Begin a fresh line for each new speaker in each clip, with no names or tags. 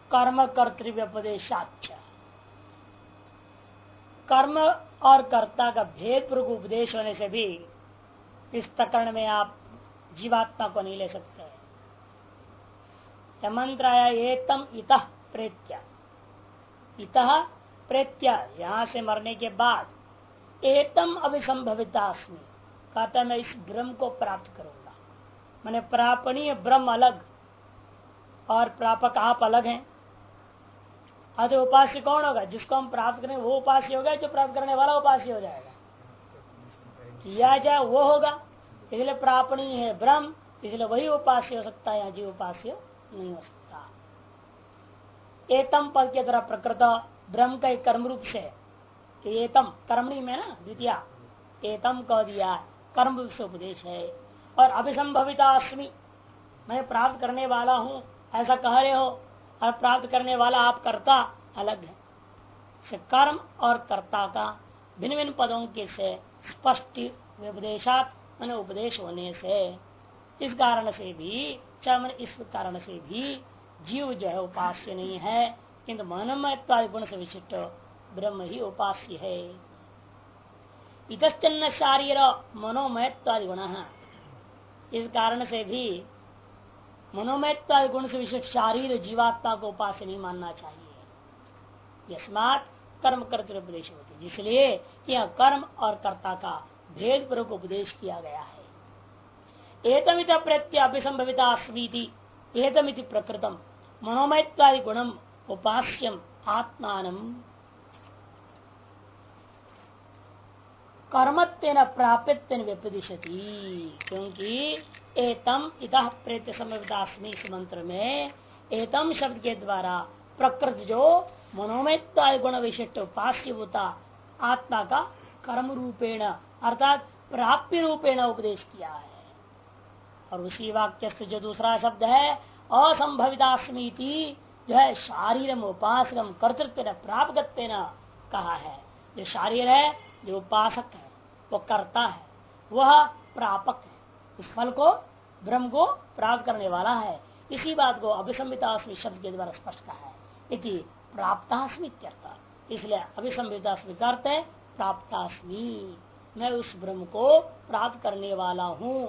कर्म कर्तव्योपदेशाच, कर्म और कर्ता का भेद पूर्वक उपदेश होने से भी इस प्रकरण में आप जीवात्मा को नहीं ले सकते। मंत्र आया एतम इतः प्रेत्या, इतः प्रेत्या यहां से मरने के बाद एतम अभिसंभवितास्मि, कहता मैं इस ब्रह्म को प्राप्त करूंगा। मैंने प्रापणीय ब्रह्म अलग और प्रापक आप अलग हैं। आज उपास्य कौन होगा? जिसको हम प्राप्त करें वो उपास्य होगा, जो प्राप्त करने वाला उपास्य हो जाएगा। किया जाए वो होगा, इसलिए प्रापणीय है ब्रह्म, इसलिए वही उपास्य हो सकता है, जीव उपास्य नहीं हो सकता। एतम पद के द्वारा प्रकृत ब्रह्म का एक कर्म रूप से, एतम कर्मणी में ना द्वितीय एतम कह दिया, कर्म रूप से उपदेश है। और अभिसंभवितास्मि, मैं प्राप्त करने वाला हूं ऐसा कह रहे हो, और प्राप्त करने वाला आप कर्ता अलग है। कर्म और कर्ता का भिन्न भिन्न पदों के से स्पष्ट उपदेशात मैंने उपदेश होने से, इस कारण से भी इस कारण से भी जीव जो है उपास्य नहीं है, किंतु मनोमयत्वादि गुण से विशिष्ट ब्रह्म ही उपास्य है। इतश्चन्न शारीर मनोमयत्वादि गुण, इस कारण से भी मनोमयत्वादि गुण से विशिष्ट शारीर जीवात्मा को उपास्य नहीं मानना चाहिए। यस्मात् कर्म कर्तव्य उपदेश होती, जिसलिए यह कर्म और कर्ता का भेद पूर्वक उपदेश किया गया है। एतमित प्रत्य अभिसंभविता अस्मीति एतमिति प्रकृतम मनोमयत्वादि गुणम उपास्यम आत्मानम कर्मत्वेन प्राप्यत्वेन व्यपदिशति, क्योंकि एतम इतः प्रेत्य संभवितास्मि इस मंत्र में एतम शब्द के द्वारा प्रकृति जो मनोमयत्वादि गुण विशिष्ट उपास्य होता आत्मा का कर्म रूपेण अर्थात प्राप्य रूपेण उपदेश किया है। और उसी वाक्य से जो दूसरा शब्द है असंभवितास्मीति, जो है शारीरम उपासकम कर्तृत्व प्राप्त कहा है। जो शारीर है, जो उपासक है, वो कर्ता है, वह प्रापक है, इस फल को ब्रह्म को प्राप्त करने वाला है। इसी बात को अभिसंभितास्मि शब्द के द्वारा स्पष्ट कहा है। इति प्राप्तास्मि, इसलिए अभिसंभितास्मि का अर्थ है प्राप्तास्मि, मैं उस ब्रह्म को प्राप्त करने वाला हूँ।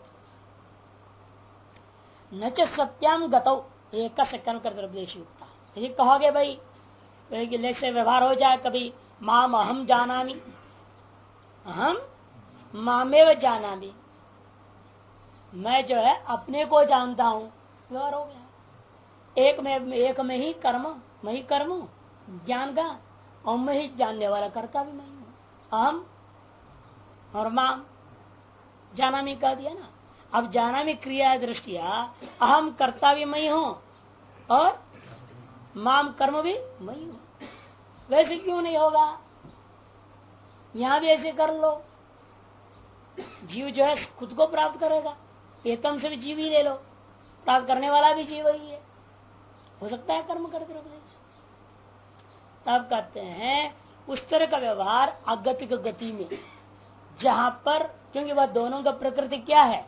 न च सत्याम गतौ एक कर्म कर उपदेश युक्ता, यदि कहोगे भाई से व्यवहार हो जाए, कभी माम अहम जानामि, अहम मामेव जानामि, मैं जो है अपने को जानता हूँ, व्यवहार हो गया। एक में ही कर्म, मैं ही कर्म हूँ ज्ञान का, और मैं ही जानने वाला कर्ता भी मैं हूँ। अहम और माम जानामि कह दिया ना। अब जानामि क्रिया दृष्टिया अहम कर्ता भी मैं हूँ और माम कर्म भी मैं हूँ। वैसे क्यों नहीं होगा? यहां भी ऐसे कर लो। जीव जो है खुद को प्राप्त करेगा, एतम से भी जीव ही ले लो, प्राप्त करने वाला भी जीव ही है, हो सकता है कर्म करते उपदेश। तब कहते हैं उस तरह का व्यवहार अगतिक गति में, जहां पर क्योंकि वह दोनों का प्रकृति क्या है,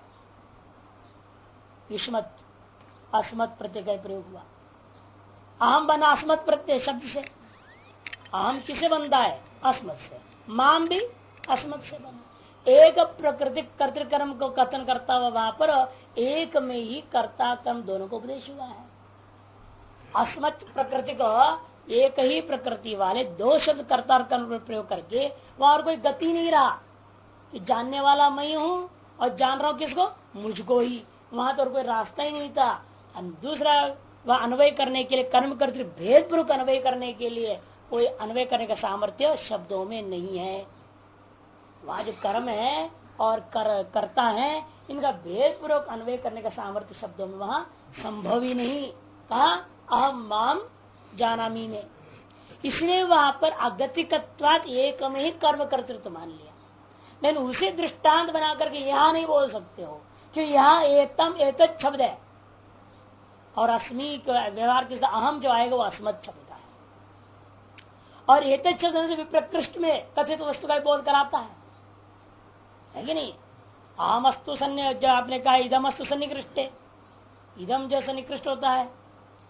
युष्मत अस्मत् प्रत्यय का प्रयोग हुआ। अहम बना अस्मत् प्रत्यय शब्द से, अहम किसे बनता है? अस्मत् से। माम भी अस्मत् से बना। एक प्रकृति कर्तृकर्म को कथन करता हुआ वहां पर एक में ही कर्ता कर्म दोनों को उपदेश हुआ है। अस्मत् प्रकृति को एक ही प्रकृति वाले दो शब्द कर्ता और कर्म प्रयोग करके वहां और कोई गति नहीं रहा कि जानने वाला मैं हूं और जान रहा हूं किसको? मुझको ही। वहां तो और कोई रास्ता ही नहीं था। दूसरा वह अन्वय करने के लिए कर्म कर्तृ भेद पूर्वक अन्वय करने के लिए कोई अन्वय करने का सामर्थ्य शब्दों में नहीं है। वहां जो कर्म है और कर्ता है, इनका भेद पूर्वक अन्वय करने का सामर्थ्य शब्दों में वहां संभव ही नहीं। कहा अहम माम जानामी में, इसलिए वहां पर अगतिकत्वात् एक में ही कर्म कर्तृत्व मान लिया। लेकिन उसे दृष्टांत बना करके यहां नहीं बोल सकते हो कि यहाँ एतम एतत् शब्द है और अस्मि व्यवहार के अहम जो आएगा वो अस्मत् शब्द का है, और एतत् शब्द से विप्रकृष्ट में कथित वस्तु का बोध कराता है कि नहीं? अहम अस्तु सन्नि, जो आपने कहा इदम अस्तु सन्निकृष्ट, इदम जो सन्निकृष्ट होता है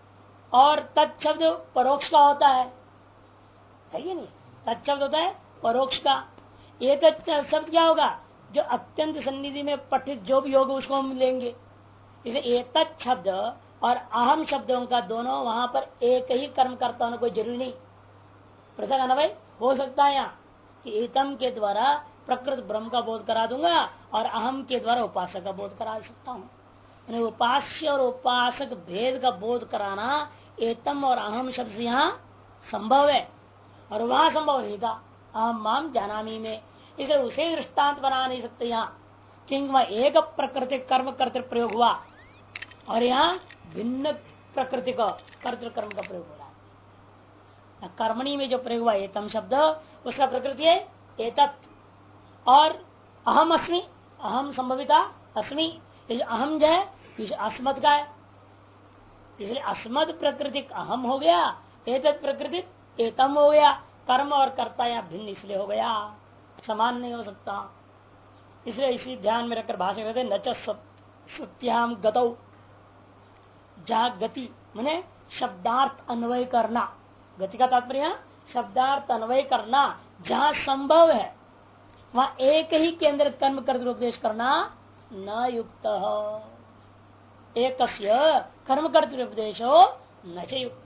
और तत्शब्द परोक्ष का होता है कि नहीं? तत्शब्द होता है परोक्ष का। ये शब्द क्या होगा? जो अत्यंत सन्निधि में पठित जो भी होगा उसको हम लेंगे। इसलिए एक शब्द और अहम शब्दों का दोनों वहां पर एक ही कर्म करता होना कोई जरूरी नहीं। पृथक अनवय हो सकता है यहाँ कि एतम के द्वारा प्रकृत ब्रह्म का बोध करा दूंगा और अहम के द्वारा उपासक का बोध करा सकता हूँ। उपास्य और उपासक भेद का बोध कराना एतम और अहम शब्द से यहाँ संभव है और वहां संभव नहीं था अहम माम जानामी में। इसलिए उसे दृष्टांत बना नहीं सकते यहाँ, क्योंकि वह एक प्रकृति कर्म कर्तृ प्रयोग हुआ और यहाँ भिन्न प्रकृति का कर्तृ कर्म का प्रयोग हो रहा है। कर्मणी में जो प्रयोग हुआ एतम शब्द उसका प्रकृति है एतत् और अहम अस्मि, अहम संभविता अस्मि। अहम जो है अस्मद का है, इसलिए अस्मद प्रकृति अहम हो गया, एतत् प्रकृति एतम हो गया। कर्म और कर्ता यहाँ भिन्न इसलिए हो गया, समान नहीं हो सकता। इसलिए इसी ध्यान में रखकर भाषा कहते न च सत्याम गतौ, जहाँ गति माने शब्दार्थ अन्वय करना, गति का तात्पर्य शब्दार्थ अन्वय करना जहाँ संभव है वहां एक ही केंद्र कर्म कर्तृ उपदेश करना न युक्त हो। एक कर्म कर्तृ उपदेशो न च युक्त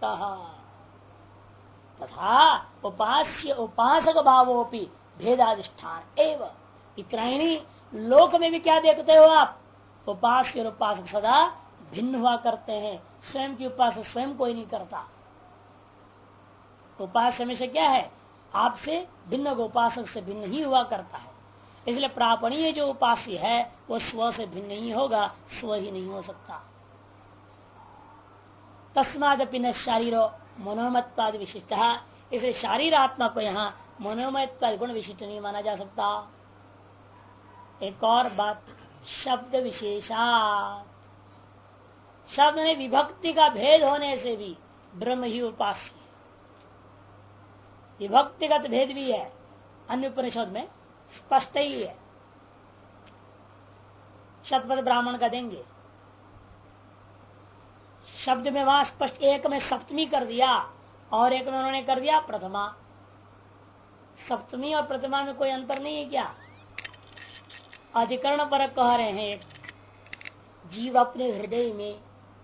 तथा उपास्य उपासक भावोपि भेदाधिष्ठान एवं। इतना ही नहीं, लोक में भी क्या देखते हो आप? उपास्य और उपासक सदा भिन्न हुआ करते हैं, स्वयं की उपासक स्वयं कोई नहीं करता। उपास्य हमेशा क्या है? आपसे भिन्न उपासक से भिन्न ही हुआ करता है। इसलिए प्रापणीय जो उपास्य है वो स्व से भिन्न नहीं होगा, स्व ही नहीं हो सकता। तस्मादपि न शारीरो मनोमत्वादि विशिष्ट, इसलिए शारीर आत्मा को यहाँ मनोमत्वादि गुण विशिष्ट नहीं माना जा सकता। एक और बात, शब्द विशेषा, शब्द में विभक्ति का भेद होने से भी ब्रह्म ही उपास्य, विभक्तिगत भेद भी है, अन्य उपनिषद में स्पष्ट ही है। शतपथ ब्राह्मण का देंगे, शब्द में वहां स्पष्ट एक में सप्तमी कर दिया और एक में उन्होंने कर दिया प्रथमा। सप्तमी और प्रथमा में कोई अंतर नहीं है क्या? अधिकरण पर कह रहे हैं, जीव अपने हृदय में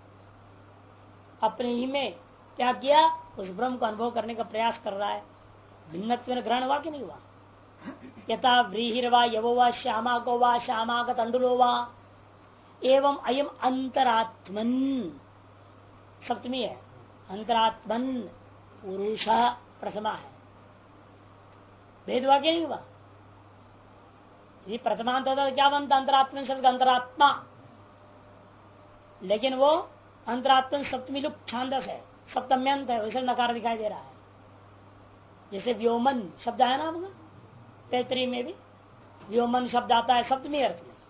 अपने ही में क्या किया? उस ब्रह्म को अनुभव करने का प्रयास कर रहा है। भिन्नत्व में ग्रहण हुआ कि नहीं हुआ? यथा व्रीहिर्वा यवो वा श्यामा को वा श्यामा का तंडुलो वा एवं अयम अंतरात्मन, सप्तमी है, अंतरात्मन पुरुष प्रथमा है। भेद हुआ कि नहीं हुआ? यदि प्रथमांत होता तो क्या बनता? अंतरात्मन शब्द अंतरात्मा, लेकिन वो अंतरात्मन सप्तमी लुक छांदस है, सप्तम्यंत है, वैसे नकार दिखाई दे रहा है। जैसे व्योमन शब्द आया ना आपका तैतरी में भी, व्योमन शब्द आता है सप्तमी अर्थ में,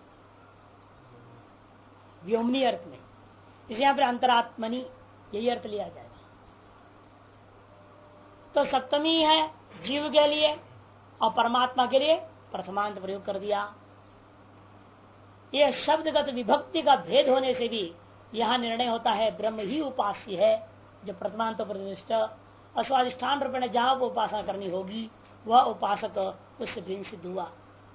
व्योमनी अर्थ में। इसे यहाँ पर अंतरात्मनी यही अर्थ लिया जाएगा। तो सप्तमी है जीव के लिए और परमात्मा के लिए प्रथमांत प्रयोग कर दिया। यह शब्दगत विभक्ति का भेद होने से भी यहाँ निर्णय होता है ब्रह्म ही उपास्य है, जो प्रथमांत प्रतिष्ठ अस्वाधिष्ठान रूप में जहां वो उपासना करनी होगी वह उपासक उससे भिन्न सिद्ध हुआ।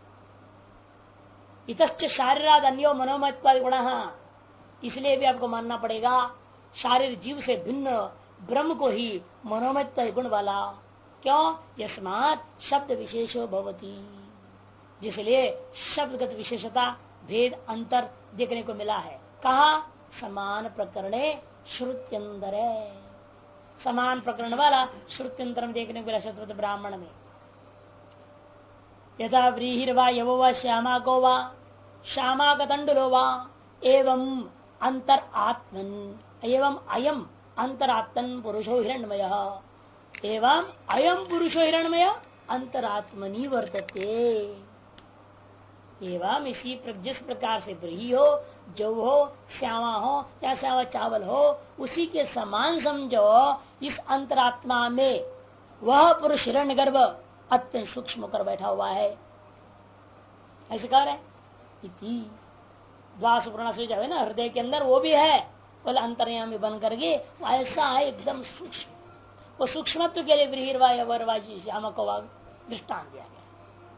इतश्च शारीराद अन्यो मनोमत्वादि गुण, इसलिए भी आपको मानना पड़ेगा शारीर जीव से भिन्न ब्रह्म को ही मनोमत्व गुण वाला। क्यों? यस्मात् शब्द विशेषो भवति, जिसलिए शब्दगत विशेषता भेद अंतर देखने को मिला है। कहा? समान प्रकरणे श्रुत्यंतर, समान प्रकरण वाला श्रुत्यंतर में देखने को मिला शतपथ ब्राह्मण में। यथा व्रीहिर्वा यवो वा श्यामा को वा श्यामा का तंडुलो वा एवं अंतर आत्मन एवं अयम अंतरात्मन पुरुषो हिरण्मय एवं अयम पुरुषो हिरण्मय अंतरात्मनि वर्तते। एवं इसी जिस प्रकार से व्रीहि हो, जौ हो, श्यामा हो या श्यामा चावल हो, उसी के समान समझो इस अंतरात्मा में वह पुरुष हिरण्यगर्भ अत्यंत सूक्ष्म कर बैठा हुआ है। ऐसे कह रहे द्वासुपूर्ण से जाए ना, हृदय के अंदर वो भी है बोले अंतर्यामी बन करके ऐसा है एकदम सूक्ष्म। वो सूक्ष्मत्व के लिए व्रीहिर्वाय वरवाजी श्यामक दृष्टान दिया गया।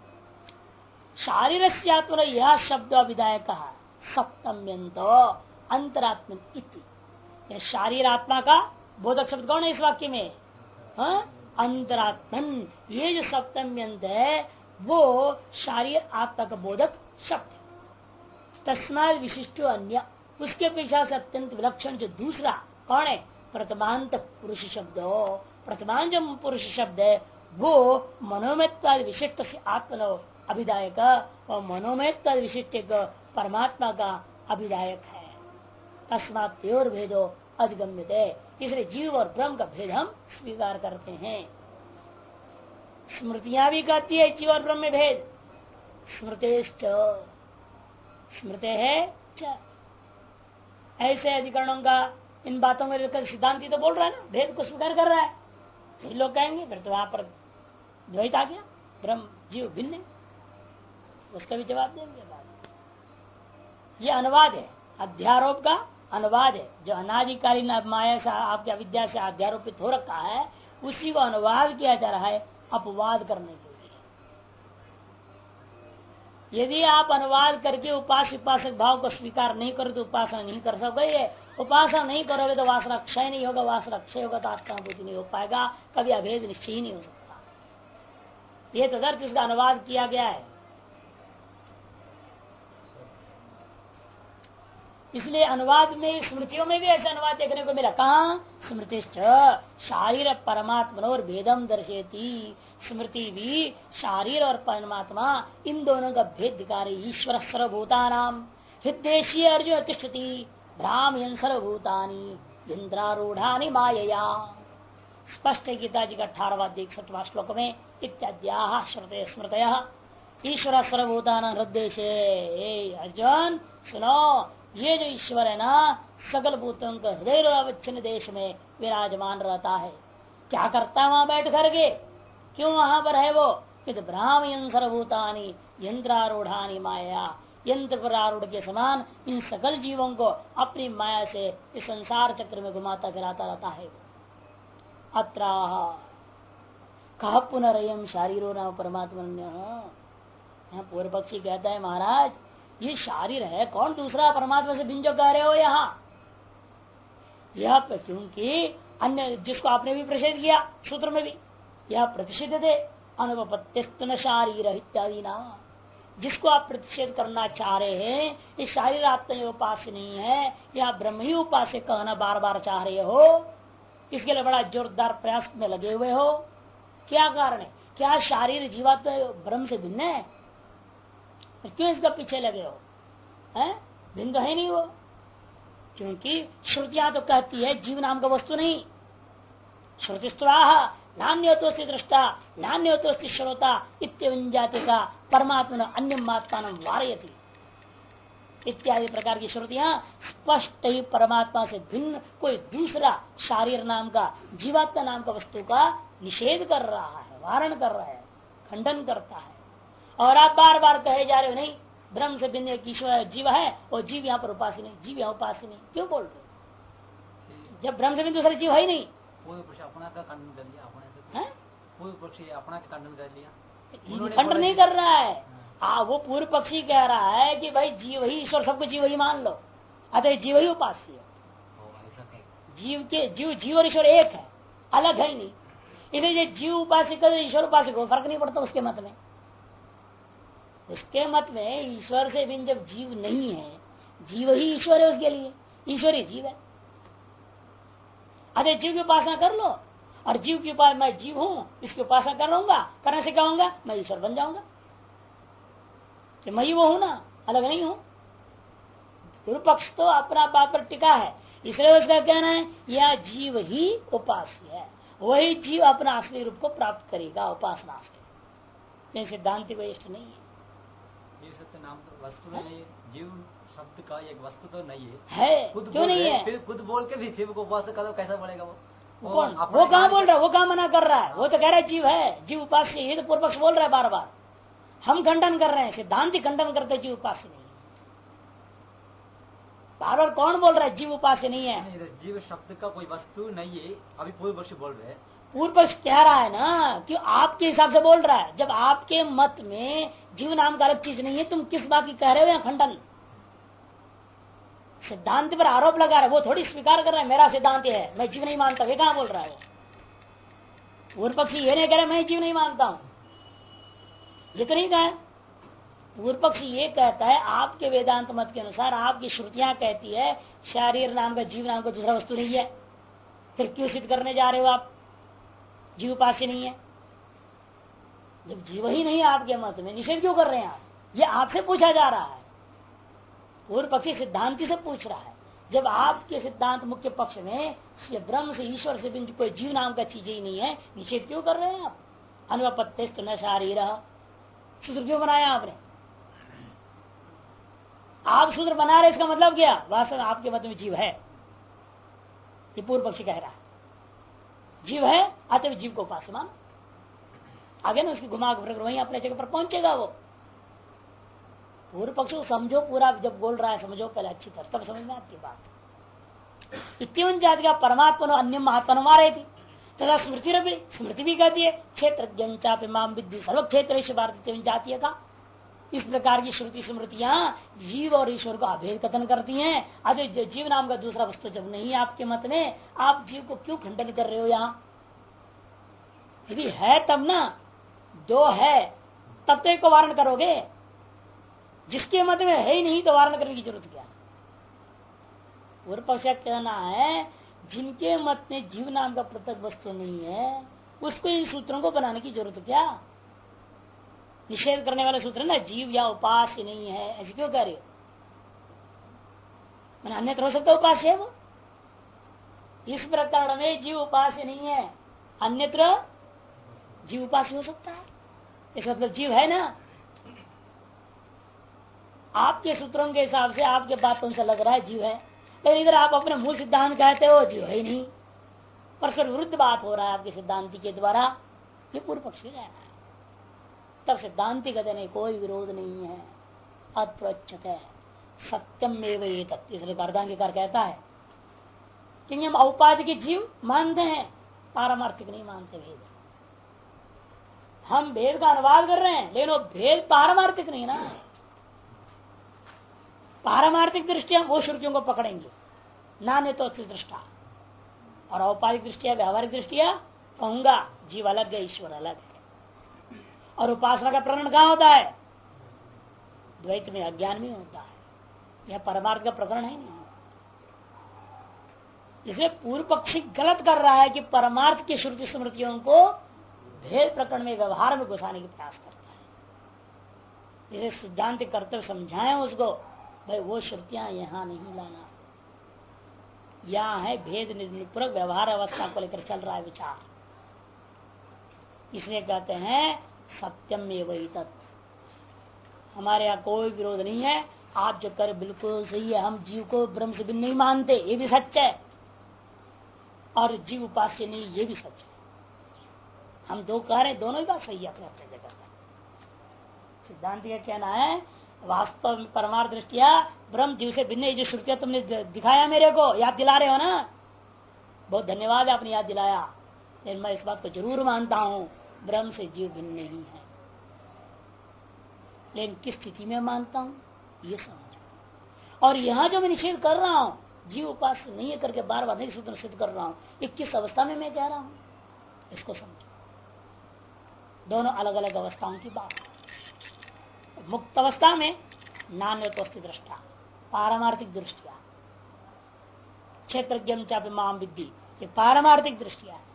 शारीर से आत्मा यह शब्द विधायक कहा सप्तम्यंत अंतरात्म इति। यह शारीर आत्मा का बोधक शब्द कौन है इस वाक्य में? अंतरात्मन। ये जो सप्तम्यंत है वो शारीर आत्मा का बोधक शब्द है। तस्माद विशिष्ट अन्य, उसके पेशा से अत्यंत विलक्षण जो दूसरा कौन है? प्रथमांत पुरुष शब्द। प्रथमांत जो पुरुष शब्द है वो मनोमयत्वादि विशिष्ट से आत्मनो अभिदायक और मनोमयत्वादि विशिष्ट परमात्मा का अभिदायक है। तस्मात् तयोर भेदो अधिगम्यते, इसलिए जीव और ब्रह्म का भेद हम स्वीकार करते हैं। स्मृतियां भी कहती है जीव और ब्रह्म में भेद। स्मृतेश्च, स्मृते है च। ऐसे अधिकरणों का इन बातों में लेकर सिद्धांति तो बोल रहा है ना, भेद को स्वीकार कर रहा है। फिर लोग कहेंगे फिर तो वहां पर द्वैत आ गया, ब्रह्म जीव भिन्न है। उसका भी जवाब देंगे बात। ये अनुवाद है, अध्यारोप का अनुवाद है। जो अनादिकालीन माया से आपकी अविद्या से अध्यारोपित हो रखा है उसी को अनुवाद किया जा रहा है अपवाद करने के लिए। यदि आप अनुवाद करके उपासक भाव को स्वीकार नहीं करो तो उपासना नहीं कर सकोगे। उपासना नहीं करोगे तो वासना क्षय नहीं होगा, वासना क्षय होगा तो आत्मानुभूति नहीं हो पाएगा, कभी अभेद निश्चय ही नहीं हो सकता। ये तदर्थ इसका अनुवाद किया गया है। इसलिए अनुवाद में स्मृतियों में भी ऐसा अनुवाद देखने को मिला। कहा? स्मृतिश्च शारीर परमात्मनोर भेदम दर्शेती। स्मृति भी शारीर और परमात्मा इन दोनों का भेद दिखा रही। ईश्वर सर्वभूतानाम हृदय अर्जुन तिष्ठति भ्रामयन सर्वभूतानि इंद्रारूढ़ानि मायया। स्पष्ट है गीता जी का 18वां 61वां श्लोक में इत्याद्याः श्रुते स्मृतयः ईश्वर सर्वभूतानां हृदय से। अर्जुन सुनो, ये जो ईश्वर है ना सकल भूतों का हृदय अवच्छिन्न देश में विराजमान रहता है। क्या करता है वहां बैठ करके? क्यों वहां पर है वो? ब्राह्मण सर्वभूतानि यंत्रारूढ़ानि माया। यंत्र पर आरूढ़ के समान इन सकल जीवों को अपनी माया से इस संसार चक्र में घुमाता फिराता रहता है। अत्राह कहा पुनरयम शारीरो नाम परमात्मा। यहाँ पूर्व पक्षी कहता है महाराज ये शारीर है, कौन दूसरा परमात्मा से भिन्न जो कह रहे हो यहाँ? यह क्योंकि अन्य जिसको आपने भी प्रतिषेध किया सूत्र में भी यह प्रतिषेध थे अनुपत्तिस्तन शारीर इत्यादि ना। जिसको आप प्रतिषेध करना चाह रहे हैं इस शारीर आत्मा उपास्य नहीं है, यह ब्रह्म ही उपास्य कहना बार बार चाह रहे हो। इसके लिए बड़ा जोरदार प्रयास में लगे हुए हो। क्या कारण है? क्या शारीर जीवात्मा ब्रह्म से भिन्न है? क्यों इसका पीछे लगे हो? भिन्न तो है नहीं वो। क्योंकि श्रुतियां तो कहती है जीव नाम का वस्तु नहीं। श्रुतिस्वाह नान्योतोस्ति दृष्टा नान्योतोस्ति श्रोता इत्यादि का परमात्मा अन्य मात्मा वारयति इत्यादि प्रकार की श्रुतियां स्पष्ट ही परमात्मा से भिन्न कोई दूसरा शारीर नाम का जीवात्मा नाम का वस्तु का निषेध कर रहा है, वारण कर रहा है, खंडन करता है। और आप बार बार कहे जा रहे हो नहीं ब्रह्म से भिन्न एक ईश्वर जीव है और जीव यहाँ पर उपास्य नहीं, जीव यहाँ उपास्य नहीं। क्यों बोल रहे? जब ब्रह्म से भिन्न दूसरा जीव है ही नहीं।
अपना का खंडन कर लिया, पूर्व पक्षी अपना का खंडन कर लिया।
खंडन नहीं कर रहा है। वो पूर्व पक्षी कह रहा है कि भाई जीव ही ईश्वर, सबको जीव ही मान लो, अतः जीव ही उपास्य है। जीव और ईश्वर एक है, अलग है ही नहीं। इसलिए जीव उपासिक ईश्वर उपासिक को फर्क नहीं पड़ता उसके मत में। उसके मत में ईश्वर से भिन्न जब जीव नहीं है, जीव ही ईश्वर है, उसके लिए ईश्वर ही जीव है। अरे जीव की उपासना कर लो और जीव की उपासना, मैं जीव हूं इसकी उपासना कर लूंगा, करने से क्या होगा? मैं ईश्वर बन जाऊंगा कि मैं ही वो हूं ना, अलग नहीं हूं। पूर्व पक्ष तो अपना बात पर टिका है, इसलिए उसका कहना है यह जीव ही उपास्य है, वही जीव अपना असली रूप को प्राप्त करेगा उपासना से। सिद्धांति को इष्ट नहीं है।
जीव सत्य नाम तो वस्तु नहीं है, जीव शब्द का एक वस्तु तो नहीं
है।
खुद
क्यों नहीं है?
फिर खुद बोल के भी जीव को उपास्य करो, कैसा बोलेगा वो?
कौन? वो कहाँ बोल रहा है? वो कहाँ मना कर रहा है? वो तो कह रहा है जीव है, जीव उपास्य। ये तो पूर्व पक्ष बोल रहा है बार बार। हम खंडन कर रहे हैं, सिद्धांति खंडन करते जीव उपास्य नहीं। बार बार कौन बोल रहा है जीव उपास्य नहीं है?
जीव शब्द का कोई वस्तु नहीं है, अभी पूर्व पक्ष बोल रहे हैं।
पूर्व पक्ष कह रहा है ना कि आपके हिसाब से बोल रहा है। जब आपके मत में जीव नाम का अलग चीज नहीं है, तुम किस बात की कह रहे हो? या खंडन सिद्धांत पर आरोप लगा रहा है, वो थोड़ी स्वीकार कर रहा है मेरा सिद्धांत है, मैं जीव नहीं मानता। वे कहां बोल रहा है? पूर्व पक्षी ये नहीं कह रहा मैं जीव नहीं मानता हूं, ये तो नहीं कहा। पूर्व पक्षी ये कहता है आपके वेदांत मत के अनुसार आपकी श्रुतियां कहती है शरीर नाम का जीव नाम का दूसरा वस्तु नहीं है, फिर क्यों सिद्ध करने जा रहे हो आप जीव उपास्य नहीं है? जब जीव ही नहीं है आपके मत में, निषेध क्यों कर रहे हैं आप? ये आपसे पूछा जा रहा है। पूर्व पक्षी सिद्धांति से पूछ रहा है। जब आपके सिद्धांत मुख्य पक्ष में ब्रह्म से ईश्वर से भी कोई जीव नाम का चीज ही नहीं है, निषेध क्यों कर रहे हैं आप? अनुपत्य न शारीर सूत्र क्यों बनाया आपने? आप सूत्र बना रहे, इसका मतलब क्या? वास्तव में आपके मत में जीव है, ये पूर्व पक्षी कह रहा है। जीव है अतः जीव को उपास्य मान। आगे ना उसकी घुमा वहीं अपने जगह पर पहुंचेगा वो। पूर्व पक्ष को समझो पूरा, जब बोल रहा है समझो पहले अच्छी तरह, तब समझ में आपकी बात। इतवन जाति का परमात्मा अन्य महात्मा मारे थी तथा स्मृति भी कहती है क्षेत्र माम विद्धि सर्व क्षेत्र जातीय का। इस प्रकार की श्रुति स्मृतियां जीव और ईश्वर को अभेद कथन करती हैं। अरे जीव नाम का दूसरा वस्तु जब नहीं आपके मत में, आप जीव को क्यों खंडन कर रहे हो? यहाँ यदि है तब ना, जो है तब तो एक को वारण करोगे, जिसके मत में है ही नहीं तो वारण करने की जरूरत क्या? पूर्व पक्ष कहना है जिनके मत में जीव नाम का पृथक वस्तु नहीं है, उसको इन सूत्रों को बनाने की जरूरत क्या? निषेध करने वाले सूत्र ना जीव या उपास्य नहीं है, ऐसे क्यों कह रहे हो? मैंने अन्यत्र हो सकता उपास्य है वो। इस प्रकार में जीव उपास्य नहीं है, अन्यत्र जीव उपास्य हो सकता है। इसका मतलब जीव है ना। आपके सूत्रों के हिसाब से आपके बातों से लग रहा है जीव है, लेकिन इधर आप अपने मूल सिद्धांत कहते हो जीव है ही नहीं। परस्पर विरुद्ध बात हो रहा है आपके सिद्धांति के द्वारा। ये पूर्व पक्ष कहना है। तब सिद्धांति कहते नहीं कोई विरोध नहीं है, अत्वच्छते सत्यम में इसलिए अर्धांगिकार कहता है कि हम औपाधिक जीव मानते हैं, पारमार्थिक नहीं मानते भेद। हम भेद का अनुवाद कर रहे हैं, लेकिन वो भेद पारमार्थिक नहीं ना। पारमार्थिक दृष्टिया वो श्रुतियों को पकड़ेंगे, नान्य तो दृष्टा। और औपाधिक दृष्टिया व्यावहारिक दृष्टिया कहूंगा जीव अलग है ईश्वर अलग है। और उपासना का प्रकरण कहाँ होता है? द्वैत में, अज्ञान में होता है। यह परमार्थ का प्रकरण है नहीं। इसलिए पूर्व पक्षी गलत कर रहा है कि परमार्थ की श्रुति स्मृतियों को भेद प्रकरण में व्यवहार में घुसाने की प्रयास करता है। इसलिए सिद्धांत कर्तव्य समझाएं उसको, भाई वो श्रुतियां यहां नहीं लाना, यहां है भेद निरूपक व्यवहार अवस्था को लेकर चल रहा है विचार। इसलिए कहते हैं सत्यम एवं तत्। हमारे यहाँ कोई विरोध नहीं है, आप जो कर बिल्कुल सही है। हम जीव को ब्रह्म से भिन्न नहीं मानते, ये भी सच है, और जीव उपास्य नहीं, ये भी सच है। हम दो कह रहे हैं, दोनों ही बात सही है अपने अपने जगह पर। सिद्धांत का कहना है वास्तव में परमार्थ दृष्टिया ब्रह्म जीव से भिन्न। जो श्रुतियां तुमने दिखाया मेरे को, याद दिला रहे हो ना, बहुत धन्यवाद आपने याद दिलाया। लेकिन मैं इस बात को जरूर मानता हूं ब्रह्म से जीव भिन्न नहीं है, लेकिन किस स्थिति में मानता हूं ये समझो। और यहां जो मैं निषेध कर रहा हूं जीव उपास्य नहीं है करके बार बार नहीं सूत्र सिद्ध कर रहा हूं, ये किस अवस्था में मैं कह रहा हूं इसको समझो। दोनों अलग अलग अवस्थाओं की बात है। मुक्त अवस्था में नान्यत्वस्थित दृष्टा, पारमार्थिक दृष्टिया, क्षेत्रज्ञ चापि माम विद्धि, ये पारमार्थिक दृष्टिया है।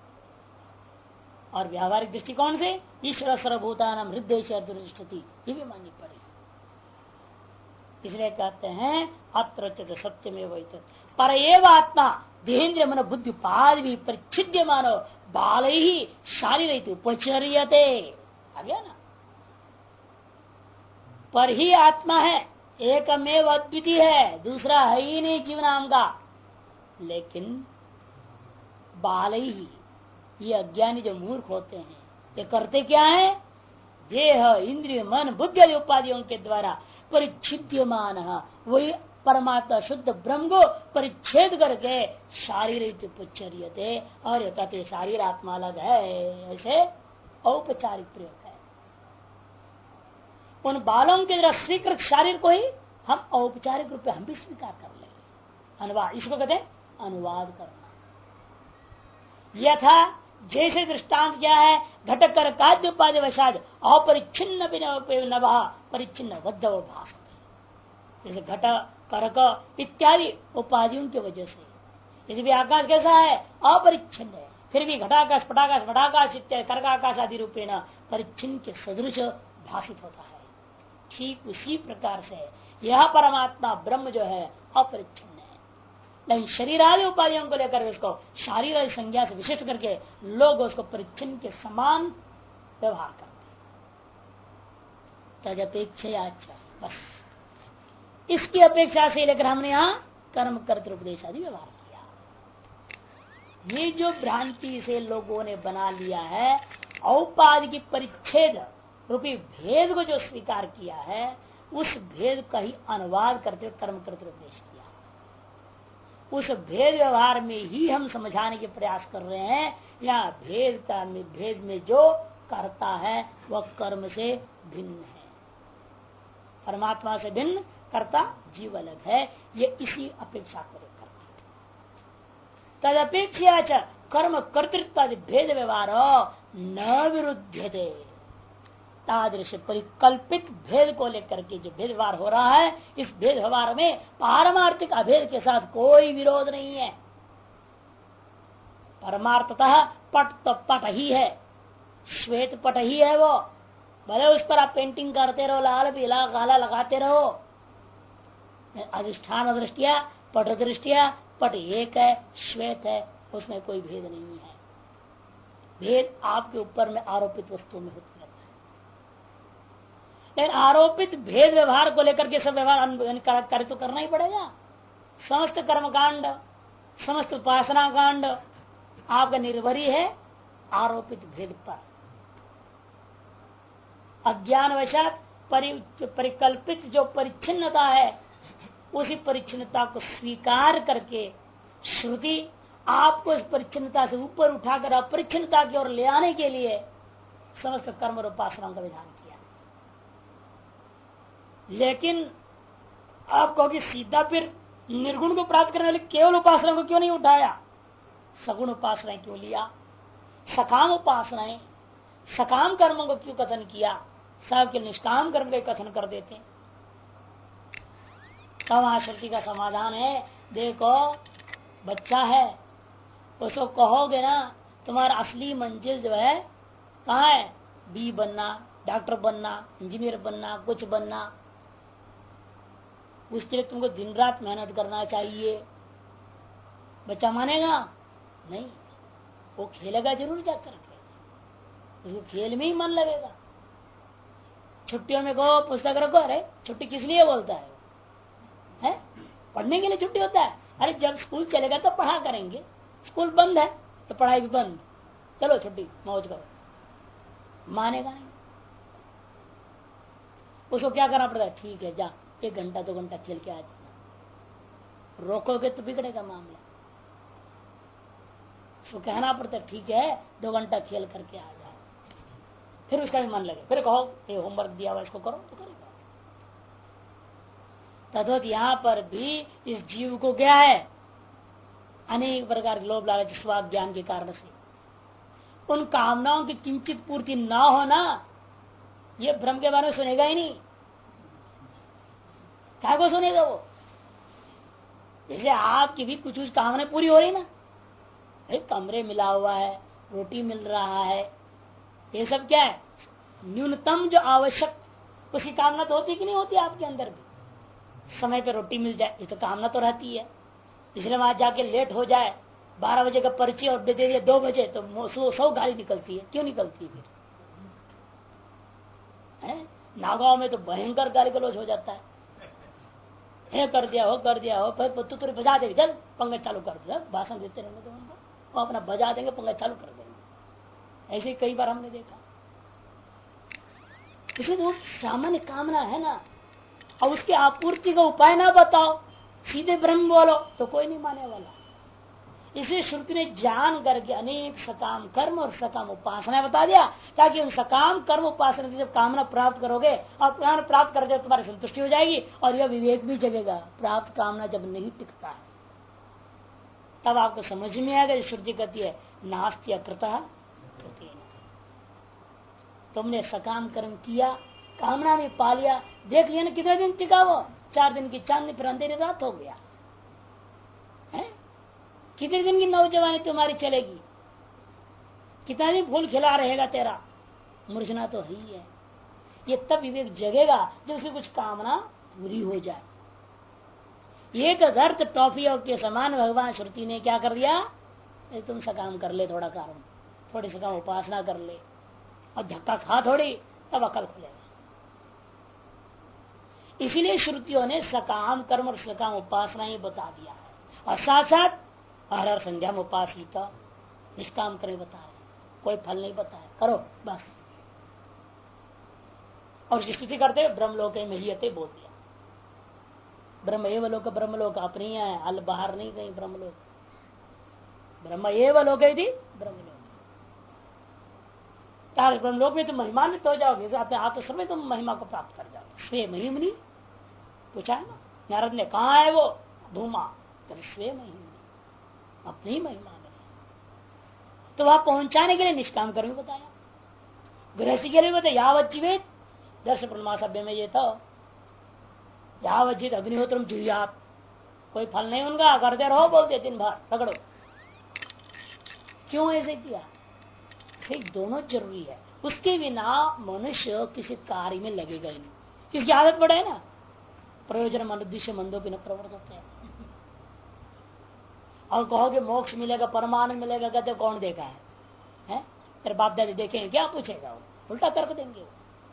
और व्यावहारिक दृष्टिकोण से ईश्वर सर्वभूतानां हृदय दुर्ष्टि, ये भी माननी पड़ेगी। इसलिए कहते हैं अत्र सत्यमेव पर एव आत्मा देहेन्द्र मन बुद्धि उपाधि भी परिच्छिद्य मानो बाल ही शारीर उपचर्यते। आ गया ना, पर ही आत्मा है, एकमेव अद्वितीय है, दूसरा है ही नहीं जीव नाम का। लेकिन बाल ही, ये अज्ञानी जो मूर्ख होते हैं, ये करते क्या है? देह इंद्रिय मन बुद्धि उपाधियों के द्वारा परिच्छिद्यमान, वही परमात्मा शुद्ध ब्रह्म को परिच्छेद करके शारीरिक पुच्छरियते और कहते शारीर आत्मा अलग है, ऐसे औपचारिक प्रयोग है। उन बालों के द्वारा स्वीकृत शारीर को ही हम औपचारिक रूप में हम भी स्वीकार कर लेंगे। अनुवाद, इसको कहते हैं अनुवाद करना। यथा जैसे दृष्टांत क्या है, घटक कर काद्य उपाधि वशाद अपरिच्छिन्न नभ परिच्छिन्न बद्धव भाष, जैसे घट करक इत्यादि उपाधियों की वजह से। यदि भी आकाश कैसा है, अपरिच्छिन्न है, फिर भी घटाकाश पटाकाश घटाकाश इत्यादि कर्काकाश आदि रूपेण परिच्छिन्न के सदृश भाषित होता है। ठीक उसी प्रकार से यह परमात्मा ब्रह्म जो है अपरिच्छिन्न है, लेकिन शरीर आदि उपाधियों को लेकर उसको शारीर आदि संज्ञा से विशिष्ट करके लोग उसको परिच्छिन्न के समान व्यवहार करते हैं। तदपेक्षा बस इसकी अपेक्षा से लेकर हमने यहाँ कर्म कर्तृपदेश आदि व्यवहार किया। ये जो भ्रांति से लोगों ने बना लिया है, औपाधि की परिच्छेद रूपी भेद को जो स्वीकार किया है, उस भेद का ही अनुवाद करते हुए कर्म कर्तृपदेश किया। उस भेद व्यवहार में ही हम समझाने के प्रयास कर रहे हैं। या भेद में जो करता है वह कर्म से भिन्न है, परमात्मा से भिन्न कर्ता जीव अलग है। ये इसी अपेक्षा को लेकर तदपेक्षा कर्म कर्तृत्व भेद व्यवहार न विरुद्धते। तादृश परिकल्पित भेद को लेकर के जो भेद व्यवहार हो रहा है, इस भेद व्यवहार में पारमार्थिक अभेद के साथ कोई विरोध नहीं है। परमार्थतः पट तो पट ही है, श्वेत पट ही है वो, भले उस पर आप पेंटिंग करते रहो, लाल पीला काला लगाते रहो। अधिष्ठान दृष्टिया पट दृष्टिया पट एक है, श्वेत है, उसमें कोई भेद नहीं है। भेद आपके ऊपर में आरोपित वस्तु में होता है, लेकिन आरोपित भेद व्यवहार को लेकर के सब व्यवहार कार्य तो करना ही पड़ेगा। समस्त कर्मकांड, समस्त उपासना कांड आपका निर्भरी है आरोपित भेद पर। अज्ञान वशात परिकल्पित जो परिच्छिन्नता है, उसी परिच्छिन्नता को स्वीकार करके श्रुति आपको इस परिच्छिन्नता से ऊपर उठाकर अपरिच्छिन्नता की ओर ले आने के लिए समस्त कर्म और उपासनाओं का विधान किया। लेकिन आप कहोगे सीधा फिर निर्गुण को प्राप्त करने वाले केवल उपासना को क्यों नहीं उठाया, सगुण उपासनाएं क्यों लिया, सकाम उपासनाएं सकाम कर्मों को क्यों कथन किया, सब के निष्काम कर्म के कथन कर देते। तब श्रुति का समाधान है, देखो बच्चा है, उसको कहोगे ना तुम्हारा असली मंजिल जो है कहाँ है, बी बनना, डॉक्टर बनना, इंजीनियर बनना, कुछ बनना, उसके लिए तुमको दिन रात मेहनत करना चाहिए। बच्चा मानेगा नहीं, वो खेलेगा जरूर जाकर के, उसको खेल में ही मन लगेगा। छुट्टियों में कहो पुस्तक रखो, अरे छुट्टी किस लिए बोलता है? पढ़ने के लिए छुट्टी होता है। अरे जब स्कूल चलेगा तो पढ़ा करेंगे, स्कूल बंद है तो पढ़ाई भी बंद, चलो छुट्टी मौज करो, मानेगा नहीं। उसको क्या करना पड़ता है, ठीक है जा 1 घंटा 2 घंटा खेल के आ जाना, रोकोगे तो बिगड़ेगा मामला। उसको कहना पड़ता है ठीक है 2 घंटा खेल करके आ जाए, फिर उसका भी मन लगे, फिर कहो ये होमवर्क दिया हुआ इसको करो तो करेगा। तद्वत यहाँ पर भी इस जीव को क्या है, अनेक प्रकार के लोभ लालच स्वाद ज्ञान के कारण से उन कामनाओं की किंचित पूर्ति ना होना, ये भ्रम के बारे में सुनेगा ही नहीं। क्या को सुनेगा वो? जैसे आपकी भी कुछ कामना पूरी हो रही ना, कमरे मिला हुआ है, रोटी मिल रहा है, ये सब क्या है, न्यूनतम जो आवश्यक उसकी कामना तो होती कि नहीं होती आपके अंदर भी। समय पे रोटी मिल जाए ये तो कामना तो रहती है, इसलिए वहां जाके लेट हो जाए, 12 बजे का परिचय और दे दिया 2 बजे तो 100 गाली निकलती है। क्यों निकलती है फिर? नागांव में तो भयंकर गाली गलौज हो जाता है, कर दिया हो पत्तू तुरे बजा देंगे, चल पंखा चालू कर दो, भाषण देते रहेंगे तो उनको वो अपना बजा देंगे, पंखा चालू कर देंगे। ऐसे कई बार हमने देखा। इसलिए तो सामान्य कामना है ना, और उसकी आपूर्ति का उपाय ना बताओ सीधे ब्रह्म बोलो तो कोई नहीं माने वाला। इसे श्रुति ने जान करके अनेक सकाम कर्म और सकाम उपासना बता दिया, ताकि उन सकाम कर्म उपासना की जब कामना प्राप्त करोगे और कामना प्राप्त करके तुम्हारी संतुष्टि हो जाएगी और यह विवेक भी जगेगा। प्राप्त कामना जब नहीं टिकता है तब आपको समझ में आएगा। श्रुति कहती है नास्त्य कृतः कृतेन। तुमने सकाम कर्म किया, कामना में पा लिया, देख लिया ना कितने दिन टिका वो, 4 दिन की चांदनी फिर अंधेरी रात हो गया है। कितने दिन की नौजवानी तुम्हारी चलेगी, कितना दिन फूल खिला रहेगा तेरा, मूर्छना तो ही है। ये तब विवेक जगेगा जब उसकी कुछ कामना पूरी हो जाए। एक अर्थ टॉफी के समान भगवान श्रुति ने क्या कर दिया, तुम सकाम कर ले, थोड़ा कर्म, थोड़ी सकाम उपासना कर ले और धक्का खा थोड़ी, तब अकल खुलेगा। इसीलिए श्रुतियों ने सकाम कर्म और सकाम उपासना ही बता दिया है, और साथ साथ हर हर संध्या में उपासित निष्काम करे बता रहे, कोई फल नहीं बताया, करो बस। और उसकी स्तुति करते ब्रह्मलोक में ही बोल दिया। ब्रह्म एवं ब्रह्मलोक अपनी है, अल बाहर नहीं कहीं ब्रह्मलोक, ब्रह्म एवं लोक ब्रह्मलोक। ब्रह्मलोक में तुम महिमान्वित हो जाओगे, अपने आत्मस्वर में तुम महिमा को प्राप्त कर जाओगे। स्वे महिमनी पूछा है ना नारद ने, कहा है वो धूमा, स्वे महिमनी, अपनी महिमा में। तो वहां पहुंचाने के लिए निष्काम कर्म बताया, गृहस्थी के लिए बताया। यावत जीवित दर्श प्रणमा सभ्य में ये था, यावत जीवित अग्निहोत्रम जुहियात, कोई फल नहीं उनका, करते रहो, बोलते दिन भर पकड़ो। क्यों ऐसे किया? ठीक, दोनों जरूरी है। उसके बिना मनुष्य किसी कार्य में लगेगा ही नहीं। किसकी आदत पड़े है ना, प्रयोजन अनुद्देश्य मंदो भी न प्रवर्तते हैं। और कहोगे मोक्ष मिलेगा, परमानंद मिलेगा, कहते कौन देखा है? तेरे बाप दादी देखेंगे क्या? पूछेगा वो, उल्टा तर्क देंगे वो।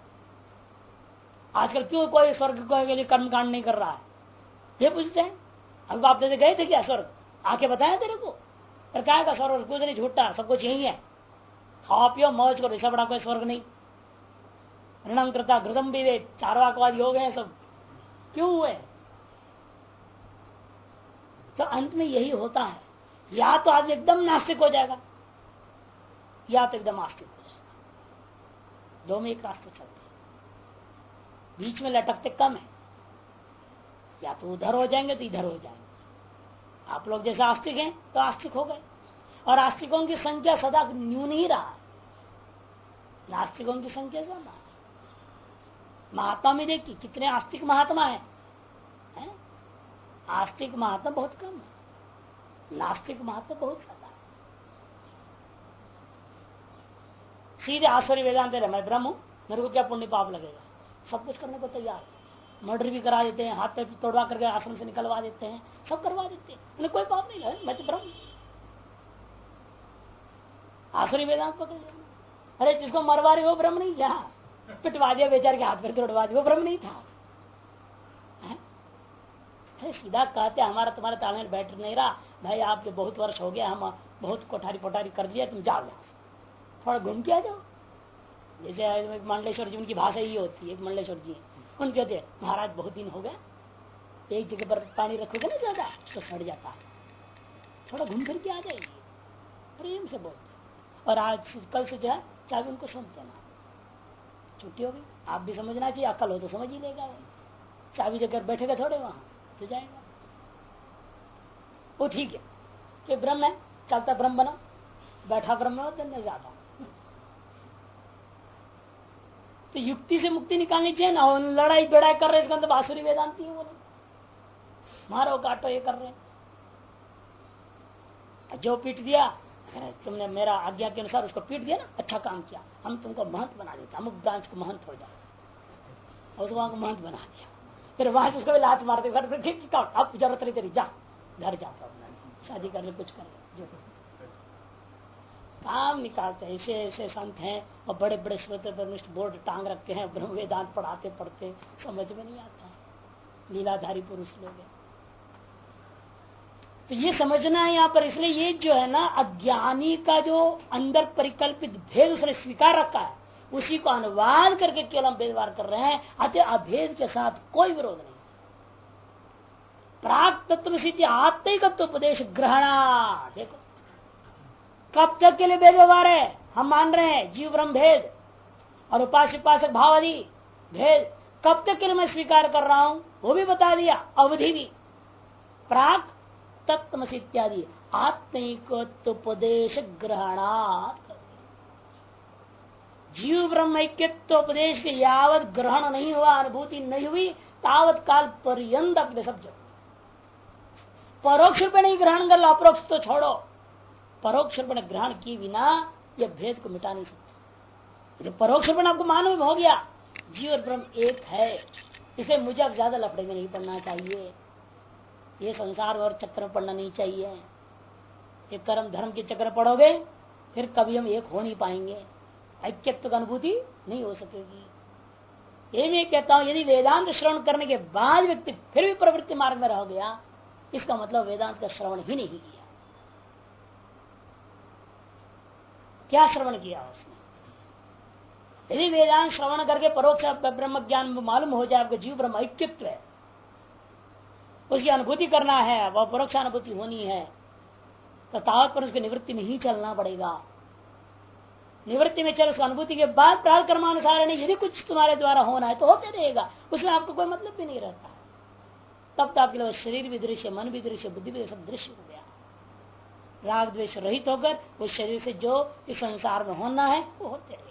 आजकल क्यों कोई स्वर्ग के लिए कर्म कांड नहीं कर रहा है, ये पूछते हैं। अभी बाप दादी गए थे क्या स्वर्ग? आके बताया तेरे को? पर क्या का स्वर्ग कुछ नहीं, झूठा, सब कुछ यही है, खाओ पियो मौज करो, इससे बड़ा कोई स्वर्ग नहीं। ऋणम कृता घृतम भी, चारवाकवाद योग है सब, क्यों हुए? तो अंत में यही होता है, या तो आदमी एकदम नास्तिक हो जाएगा या तो एकदम आस्तिक हो जाएगा। दो में एक रास्ते चलते हैं, बीच में लटकते कम है। या तो उधर हो जाएंगे तो इधर हो जाएंगे। आप लोग जैसे आस्तिक हैं तो आस्तिक हो गए, और आस्तिकों की संख्या सदा न्यून ही रहा, नास्तिकों की संख्या ज्यादा। महात्मा में देखिए कितने आस्तिक महात्मा है? आस्तिक महात्मा बहुत कम है, नास्तिक महात्मा बहुत ज्यादा है। सीधे आश्चर्य वेदांत रहे, मैं ब्रह्म हूं, मेरे को क्या पुण्य पाप लगेगा, सब कुछ करने को तैयार है। मर्डर भी करा देते हैं, हाथ पे तोड़वा करके आश्रम से निकलवा देते हैं, सब करवा देते हैं, उन्हें कोई पाप नहीं लगे, मैं तो ब्रह्म। आश्चर्य वेदांत पकड़ लेना, अरे जिसको मरवा रहे हो ब्रह्म नहीं, जहाँ पिटवा दिया बेचारे के हाथ पर तोड़वा दिया, वो ब्रह्म नहीं था। सीधा कहते हमारा तुम्हारे तालमेल में बैठ नहीं रहा भाई, आपके बहुत वर्ष हो गया, हम बहुत कोठारी पोठारी कर दिया, तुम जाओ यहाँ थोड़ा घूम के आ जाओ। जैसे मंडलेश्वर जी, उनकी भाषा ही होती है, एक मंडलेश्वर जी उनके कहते महाराज बहुत दिन हो गया, एक जगह पर पानी रखोगे ना ज्यादा तो सड़ जाता है, थोड़ा घूम फिर के आ जाएगी, प्रेम से बोलते। और आज कल से जो है चाबी उनको सौंप देना, छुट्टी होगी। आप भी समझना चाहिए, अकल हो तो समझ ही लेगा, चाबी देकर बैठेगा थोड़े वहां तो जाएगा वो, ठीक है। तो ब्रह्म है, चलता ब्रह्म बना, बैठा ब्रह्म हो, दिन जाता। तो युक्ति से मुक्ति निकालनी चाहिए ना, लड़ाई बेड़ाई कर रहे, इसका मतलब आसुरी वेदांती है वो लोग, मारो काटो ये कर रहे। जो पीट दिया, तुमने मेरा आज्ञा के अनुसार उसको पीट दिया ना, अच्छा काम किया, हम तुमको महंत बना देते, अमुक ब्रांच को महंत हो जाओ, और वहां को महंत बना दिया। फिर वहां से उसको भी लात मारते, घर ठीक अब जरूरत नहीं तेरी, जा घर जाता, शादी कर ले, कुछ कर ले, जो काम निकालते हैं। ऐसे ऐसे संत हैं और बड़े बड़े श्रोत बोर्ड टांग रखे हैं, ब्रह्म वेदांत पढ़ाते पढ़ते समझ में नहीं आता, लीलाधारी पुरुष लोग हैं। तो ये समझना है यहाँ पर, इसलिए ये जो है ना अज्ञानी का जो अंदर परिकल्पित भेद उसने स्वीकार रखा है, उसी को अनुवाद करके केवल हम भेदभाव कर रहे हैं। अतः अभेद के साथ कोई विरोध नहीं, प्राक तत्व सिद्धि आत्मिकत्व उपदेश ग्रहणा। देखो कब तक के लिए भेद व्यवहार है, हम मान रहे हैं जीव ब्रह्म भेद और उपासक भाव आदि भेद, कब तक के लिए मैं स्वीकार कर रहा हूं वो भी बता दिया, अवधि भी। प्राक तत्व इत्यादि आत्मिकोपदेश ग्रहणात्, जीव ब्रह्म ऐक्यत्व उपदेश के यावत ग्रहण नहीं हुआ, अनुभूति नहीं हुई, तावत काल पर्यंत अपने सब जगह परोक्ष रूप नहीं ग्रहण कर लो, अपरोक्ष तो छोड़ो, परोक्ष रूप ग्रहण किए बिना यह भेद को मिटा नहीं सकते। परोक्ष रूप आपको मालूम हो गया जीव और ब्रह्म एक है, इसे मुझे अब ज्यादा लफड़े में नहीं पड़ना चाहिए, ये संसार और चक्र में पड़ना नहीं चाहिए, ये कर्म धर्म के चक्र पड़ोगे फिर कभी हम एक हो नहीं पाएंगे, ऐक्यत्व की अनुभूति नहीं हो सकेगी। ये मैं कहता हूं यदि वेदांत श्रवण करने के बाद व्यक्ति फिर भी प्रवृत्ति मार्ग में रह गया, इसका मतलब वेदांत का श्रवण ही नहीं किया। क्या श्रवण किया उसने? यदि वेदांत श्रवण करके परोक्ष ब्रह्म ज्ञान मालूम हो जाए, आपको जीव ब्रह्म ऐक्यत्व है, उसकी अनुभूति करना है, वह परोक्ष अनुभूति होनी है, तो तावत पर उसकी निवृत्ति में ही चलना पड़ेगा। निवृत्ति में चल, उस अनुभूति के बाद प्रारब्ध कर्मानुसार नहीं, यदि कुछ तुम्हारे द्वारा होना है तो होते रहेगा, उसमें आपको कोई मतलब भी नहीं रहता है। तब तो आपके लिए शरीर भी दृश्य, मन भी दृश्य, बुद्धि भी सब दृश्य हो गया। राग द्वेष रहित होकर उस शरीर से जो इस संसार में होना है वो होते रहेगा।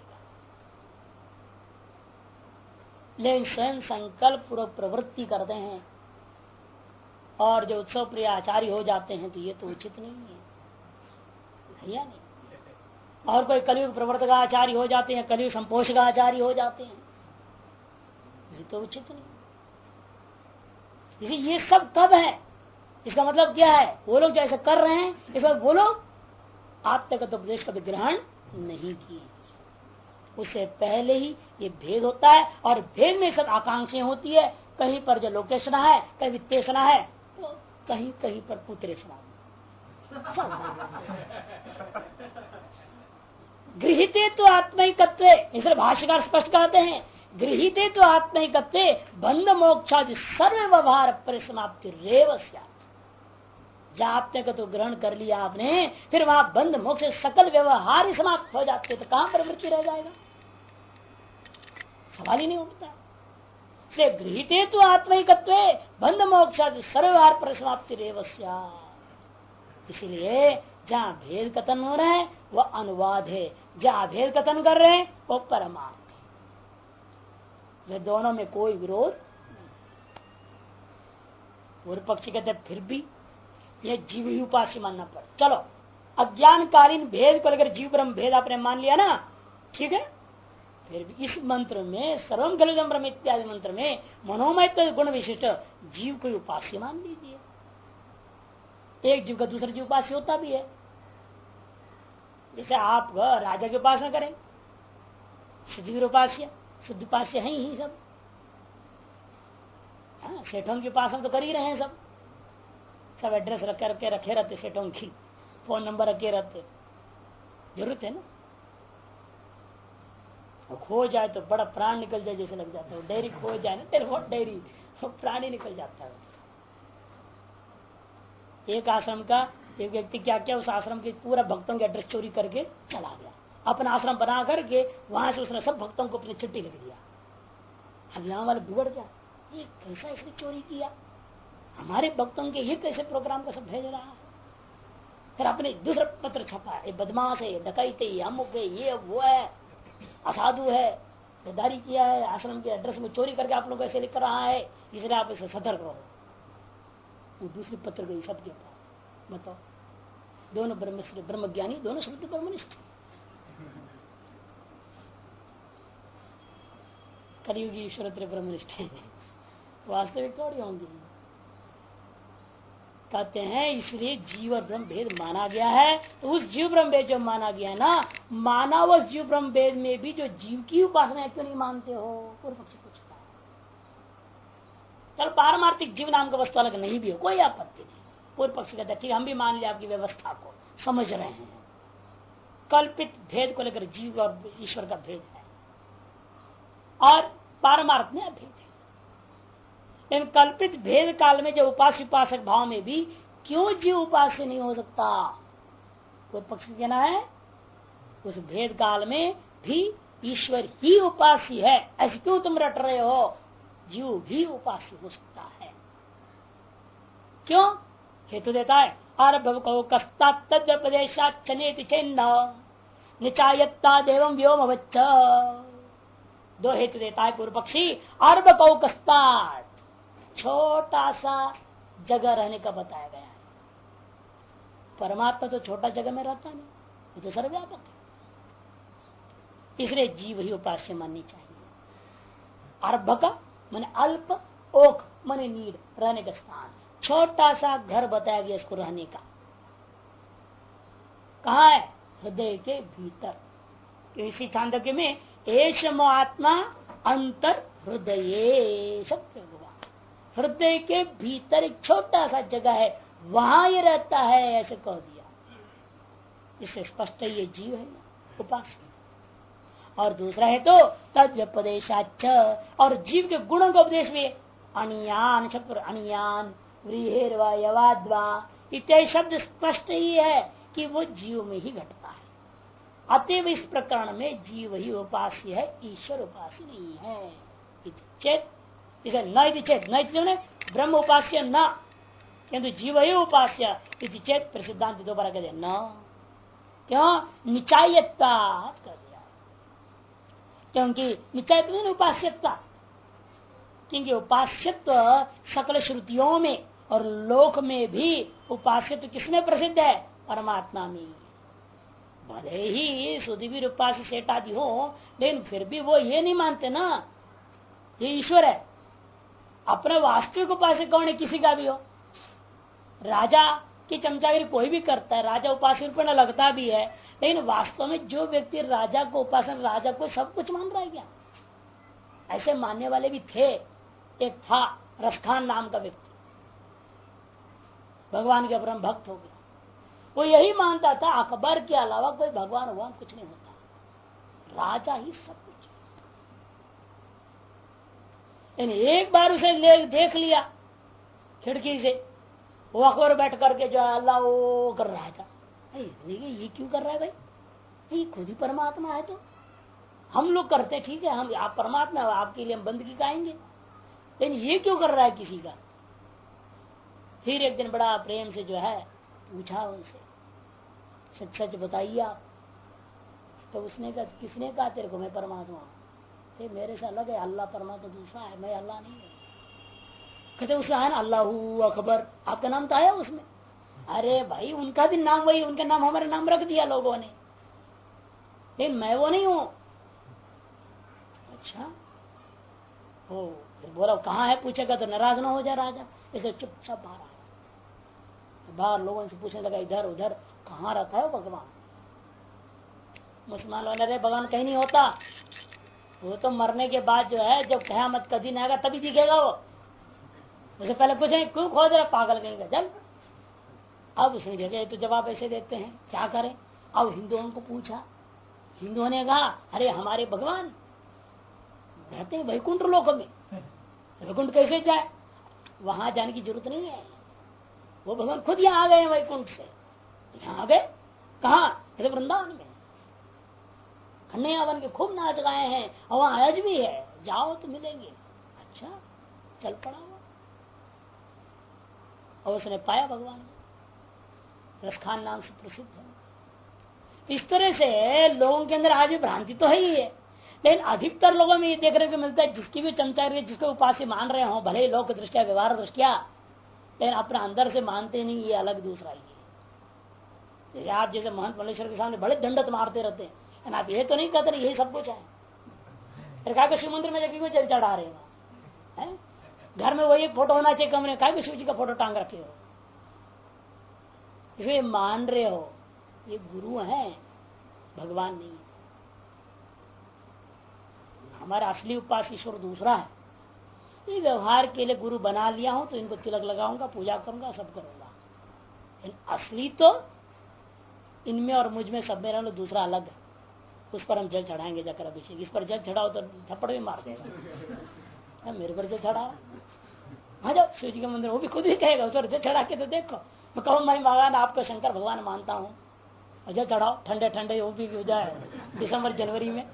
लेकिन स्वयं संकल्प पूर्वक प्रवृत्ति करते हैं और जो उत्सव प्रिय आचार्य हो जाते हैं, तो ये तो उचित नहीं है, या नहीं? और कोई कलयुग प्रवर्तक आचार्य हो जाते हैं, कलयुग संपोषक आचार्य हो जाते हैं, ये तो उचित नहीं। इसलिए ये सब कब है, इसका मतलब क्या है? वो लोग जैसे कर रहे हैं, इसका वो लोग आत्मगत उपदेश का ग्रहण नहीं किए, उससे पहले ही ये भेद होता है। और भेद में सब आकांक्षाएं होती है, कहीं पर जो लोकेशना है, कहीं वित्तेषणा है, तो कहीं कहीं पर पुत्रेषणा। गृहीते तो आत्मिकत्व, इसलिए भाष्यकार स्पष्ट कहते हैं गृहीते तो आत्मिकत्व बंध मोक्षादि सर्व व्यवहार परिसमाप्ति रेव स्यात्। जहां आत्मिकत्व ग्रहण कर लिया आपने, फिर वहां बंध मोक्ष सकल व्यवहार ही समाप्त हो जाते, तो कहां पर मृत्यु रह जाएगा? सवाल ही नहीं उठता। इसलिए गृहीते तो आत्मिकत्व बंध मोक्षादि सर्व व्यवहार परिसमाप्ति रेव स्यात्। इसलिए जहां भेद कथन हो रहा है वह अनुवाद है, जहां भेद कथन कर रहे हैं वो परमार्थ है। वे दोनों में कोई विरोध नहीं। पूर्व पक्षी कहते फिर भी यह जीव ही उपास्य मानना पड़े। चलो अज्ञानकालीन भेद को लेकर जीव ब्रह्म भेद आपने मान लिया ना, ठीक है। फिर भी इस मंत्र में सर्वम खलुदम ब्रह्म इत्यादि मंत्र में मनोमय गुण विशिष्ट जीव को उपास्य मान लीजिए। एक जीव का दूसरा जीव उपास्य होता भी है। जैसे आप राजा के उपासना करें, सिद्धि उपास्य, शुद्ध उपास्य है ही सब। सेठों की उपासना तो कर ही रहे हैं सब एड्रेस रखे रहते, सेठों की फोन नंबर रखे रहते, जरूरत है ना। और खो जाए तो बड़ा प्राण निकल जाए जैसे लग जाता है। डेयरी खो जाए ना, टेलीफोन डेयरी, प्राण ही निकल जाता है। एक आश्रम का एक व्यक्ति क्या किया, उस आश्रम के पूरा भक्तों के एड्रेस चोरी करके चला गया। अपना आश्रम बना करके वहां से उसने सब भक्तों को अपनी चिट्ठी लिख दिया। अब यहाँ वाले बिगड़ गया, ये कैसा इसने चोरी किया, हमारे भक्तों के ये कैसे प्रोग्राम का सब भेज रहा है। फिर अपने दूसरा पत्र छपा, ये बदमाश है, डकैत है, अमुक है, ये वो है, असाधु है, गद्दारी किया है, आश्रम के एड्रेस में चोरी करके आप लोग ऐसे लिख रहा है, इसलिए आप इसे सतर्क रहो। वो दूसरी पत्र गई सबके पास। बताओ, दोनों ब्रह्म ज्ञानी, दोनों शुद्ध ब्रह्मनिष्ठ। कलियुगी ईश्वर ब्रह्मनिष्ठ है, वास्तविक थोड़ी होंगी। कहते हैं इसलिए जीव और ब्रह्म भेद माना गया है। तो उस जीव ब्रह्म भेद जो माना गया है ना, माना वो जीव ब्रह्म भेद में भी जो जीव की उपासना क्यों नहीं मानते हो? पूर्व पक्षी पूछता है। चल पारमार्थिक जीव नाम का वस्तु अलग नहीं भी हो, कोई आपत्ति नहीं। पूर्व पक्षी कहता है ठीक, हम भी मान लिया आपकी व्यवस्था को, समझ रहे हैं। कल्पित भेद को लेकर जीव और ईश्वर का भेद है और पारमार्थ में अभेद है। लेकिन कल्पित भेद काल में जो उपास्य उपासक भाव में भी क्यों जीव उपास्य नहीं हो सकता? कोई पक्ष कहना है उस भेद काल में भी ईश्वर ही उपास्य है, ऐसे क्यों तुम रट रहे हो? जीव भी उपास्य हो सकता है। क्यों? हेतु देता है आरभव को कस्ता तद्व्यपदेशाचनेति चेन्न निचायत्ता देवं व्योम वच्च। दो हेतु देता है पूर्व पक्षी। अर्भ कौकस्ता छोटा सा जगह रहने का बताया गया है। परमात्मा तो छोटा जगह में रहता नहीं, वो तो सर्वव्यापक है, इसलिए जीव ही उपास्य माननी चाहिए। अर्भ का माने अल्प, ओक माने नीड, रहने का स्थान, छोटा सा घर बताया गया इसको रहने का। कहाँ है? हृदय के भीतर। इसी छांदोग्य में एषमो आत्मा अंतर हृदय सब प्रयोग, हृदय के भीतर एक छोटा सा जगह है, वहां ये रहता है, ऐसे कह दिया। इससे स्पष्ट ये जीव है उपास्य। और दूसरा है तो तद व्यपदेशाच, और जीव के गुणों का उपदेश भी अनियान शब्द, अनियान व्रीहिर्वा यवाद्वा इत्यादि शब्द स्पष्ट ही है कि वो जीव में ही घटता है। अतएव इस प्रकरण में जीव ही उपास्य है, ईश्वर उपास्य नहीं है। चेत इसे न चेत, न ब्रह्म उपास्य न, किंतु जीव ही उपास्य चेत प्रसिद्धांत दोबारा कह दे न। क्यों? निचायत्ता कर दिया, क्योंकि निचायत्व उपास्यत्ता, क्योंकि उपास्यत्व सकल श्रुतियों में और लोक में भी उपास्यत्व किसमें प्रसिद्ध है? परमात्मा में। भले ही सुधीवीर उपास्य सेठ आदि हो, लेकिन फिर भी वो ये नहीं मानते ना ये ईश्वर है। अपने वास्तविक उपास्य कौन है? किसी का भी हो, राजा की चमचागिरी कोई भी करता है, राजा उपास्य रूप में लगता भी है, लेकिन वास्तव में जो व्यक्ति राजा को उपासन, राजा को सब कुछ मान रहा है क्या? ऐसे मानने वाले भी थे। एक था रसखान नाम का व्यक्ति, भगवान के परम भक्त हो गया। वो यही मानता था अकबर के अलावा कोई भगवान भगवान कुछ नहीं होता, राजा ही सब कुछ। एक बार उसे देख लिया खिड़की से, वो अकबर बैठ करके जो है अल्लाह वो कर रहा था। ये क्यों कर रहा है भाई? ये खुद ही परमात्मा है, तो हम लोग करते ठीक है, हम आप परमात्मा आपके लिए हम बंदगी गाएंगे, लेकिन ये क्यों कर रहा है किसी का? फिर एक दिन बड़ा प्रेम से जो है पूछा उनसे, सच सच बताइए आप। तो उसने कहा, किसने कहा तेरे को मैं परमात्मा हूं? मेरे से अलग है, अल्लाह परमात्मा दूसरा है, मैं अल्लाह नहीं हूं। कहते उसमें आया ना अल्लाह अकबर, आपका नाम तो आया उसमें। अरे भाई उनका भी नाम वही, उनका नाम हमारे नाम रख दिया लोगों ने, लेकिन मैं वो नहीं हूं। अच्छा हो, फिर बोला कहाँ है? पूछेगा तो नाराज ना हो जाए राजा, इसे चुपचाप बाहर आया। बाहर लोगों से पूछने लगा इधर उधर कहाँ रहता है भगवान? मुसलमान वाले अरे भगवान कहीं नहीं होता, वो तो मरने के बाद जो है जब क़यामत का दिन आएगा तभी दिखेगा वो। उसे पहले पूछे क्यों खोज रहा पागल कहीं का, जल। अब उसने देखा तो जवाब ऐसे देते हैं, क्या करें? अब हिंदुओं को पूछा, हिंदुओं ने कहा अरे हमारे भगवान रहते हैं वैकुंठ लोक में, वैकुंठ कैसे जाए? वहां जाने की जरूरत नहीं है, वो भगवान खुद यहाँ आ गए वैकुंठ से। यहाँ आ गए कहा? वृंदावन में कन्हैया बन के खूब नाच गाए हैं, और वहां आज भी है, जाओ तो मिलेंगे। अच्छा चल पड़ा वो, और उसने पाया भगवान, रसखान नाम से प्रसिद्ध है। इस तरह से लोगों के अंदर आज भी भ्रांति तो है ही है, लेकिन अधिकतर लोगों में ये देखने को मिलता है जिसकी भी चमचा जिसको उपास्य मान रहे हो, भले लोक दृष्टिया व्यवहार दृष्टिया, लेकिन अपने अंदर से मानते नहीं, ये अलग दूसरा ही है। जैसे आप जैसे महंत मल्लेश्वर के सामने बड़े दंडत मारते रहते हैं, आप ये तो नहीं कहते यही सब कुछ है। फिर कहा शिव मंदिर में जाके क्यों जल चढ़ा रहे हैं? घर में वही फोटो होना चाहिए कमरे में, कहा शिव जी का फोटो टांग रखे हो? इसलिए मान रहे हो ये गुरु हैं, भगवान नहीं। हमारा असली उपास्य ईश्वर दूसरा है। ये व्यवहार के लिए गुरु बना लिया हूं तो इनको तिलक लगाऊंगा, पूजा करूंगा, सब करूंगा। असली तो इनमें और मुझ में सब में रहना दूसरा अलग है। उस पर हम जल चढ़ाएंगे जाकर अभिषेक। इस पर जल चढ़ाओ तो थप्पड़ भी मार देगा, मेरे पर जल चढ़ाओ। हाँ जाओ शिव जी के मंदिर, वो भी खुद ही कहेगा, उधर चढ़ा के तो देखो। मैं कहूँ मैं भगवान आपको शंकर भगवान मानता हूँ, अच्छा चढ़ाओ, ठंडे ठंडे वो भी हो जाए दिसंबर जनवरी में,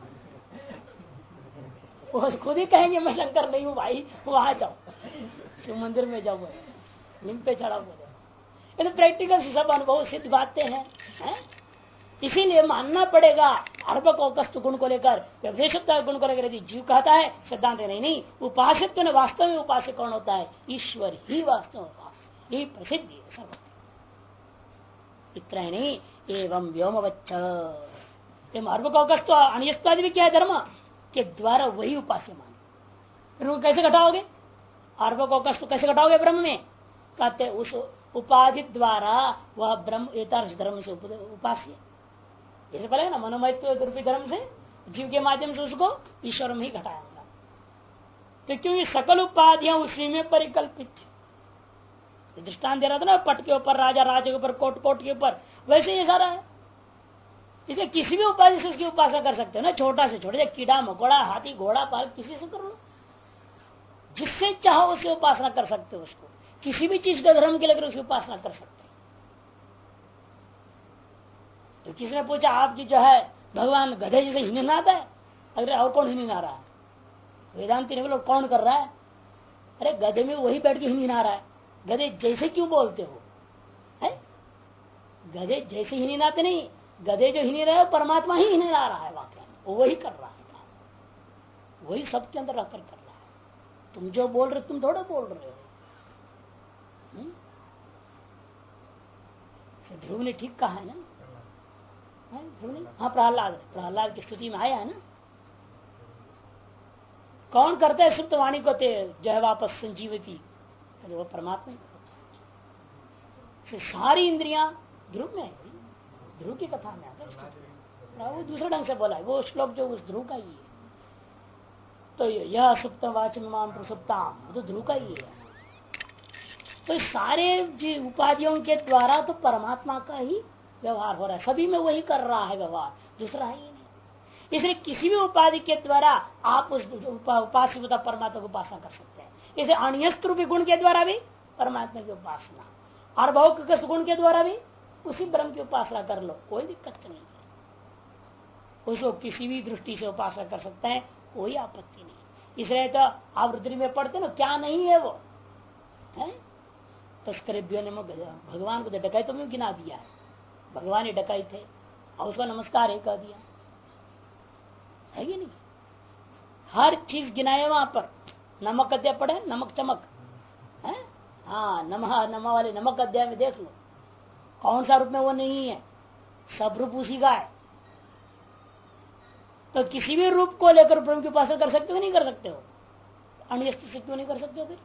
वो खुद ही कहेंगे मैं शंकर नहीं हूँ भाई, वहां जाओ शिव मंदिर में जाओ, निम पे चढ़ाओ। ये तो प्रैक्टिकल सब अनुभव सिद्ध बातें हैं, इसीलिए मानना पड़ेगा अर्भ को कष्ट गुण को लेकर, व्यवदेशता गुण को लेकर यदि जीव कहता है सिद्धांत नहीं, उपासित्व ने वास्तव में उपास्य कौन होता है? ईश्वर ही वास्तव में उपास्य, यही प्रसिद्ध है सब। इतना ही नहीं, एवं व्योमवच्छ, अर्भ को कष्ट अनियस्तादि भी क्या है धर्म के द्वारा वही उपास्य मान। कैसे घटाओगे अर्भ को कष्ट, कैसे घटाओगे ब्रह्म में? कहते उस उपाधि द्वारा वह ब्रह्म एतर्ष धर्म से उपास्य, जैसे बोले ना मनोमयत्व रूपी धर्म से जीव के माध्यम से उसको ईश्वर में ही घटाया। तो क्योंकि सकल उपाधियां उसी में परिकल्पित, दृष्टांत दे रहा था ना, पट के ऊपर राजा, राजा के ऊपर कोट, कोट के ऊपर, वैसे ये सारा है। इसलिए किसी भी उपाधि से उसकी उपासना कर सकते हो ना, छोटा से छोटा, कीड़ा मकोड़ा, हाथी घोड़ा पाल, किसी से कर लो, जिससे चाहो उसकी उपासना कर सकते हो। उसको किसी भी चीज का धर्म के लेकर उसकी उपासना कर सकते हो। तो किसी ने पूछा आपकी जो है भगवान गधे जैसे हिनन आता है? अरे और कौन हिनन आ रहा है? वेदांति ने बोला कौन कर रहा है? अरे गधे में वही बैठ के हिनन आ रहा है, गधे जैसे क्यों बोलते हो? है गधे जैसे हिनन आते नहीं, गधे जो हिन रहे परमात्मा ही हिन रहा है, वाकई वो वही कर रहा है, वही सबके अंदर रहकर कर रहा है। तुम जो बोल रहे तुम थोड़ा बोल रहे हो। ध्रुव ने ठीक कहा है ना, ध्रुव ने, हाँ प्रहलाद की स्तुति में आया है ना, कौन करता है सुप्त वाणी को जो है वापस संजीवती? अरे वो परमात्मा ही करता है। सारी इंद्रियां ध्रुव में है, ध्रुव की कथा में आता है। वो दूसरे ढंग से बोला है, वो श्लोक जो उस ध्रुव का ही है। तो यह सुप्त वाचन माम प्रसुप्ताम, तो ध्रुव का ही है। तो सारे उपाधियों के द्वारा तो परमात्मा का ही व्यवहार हो रहा है, सभी में वही कर रहा है व्यवहार, दूसरा ही नहीं। इसलिए किसी भी उपाधि के द्वारा आप उस उपास्य परमात्मा की उपासना कर सकते हैं। जैसे अनियस्त रूपी गुण के द्वारा भी परमात्मा की उपासना, और भौतिक गुण के द्वारा भी उसी ब्रह्म की उपासना कर लो, कोई दिक्कत नहीं है। उसको किसी भी दृष्टि से उपासना कर सकते हैं, कोई आपत्ति नहीं। इसलिए तो आप रुद्री में पढ़ते ना, क्या नहीं है वो है? तस्करेभ्यो ने भगवान को डकैतों में गिना दिया है, भगवान ही डकाई थे और उसका नमस्कार ही कह दिया है कि नहीं? हर चीज गिनाए वहां पर। नमक अध्याय पढ़े, नमक चमक है, हाँ नमा वाले नमक अध्याय में देख लो, कौन सा रूप में वो नहीं है, सब रूप उसी का है। तो किसी भी रूप को लेकर ब्रह्म की उपासना कर सकते हो नहीं कर सकते हो? अनियस्त से क्यों नहीं कर सकते हो फिर?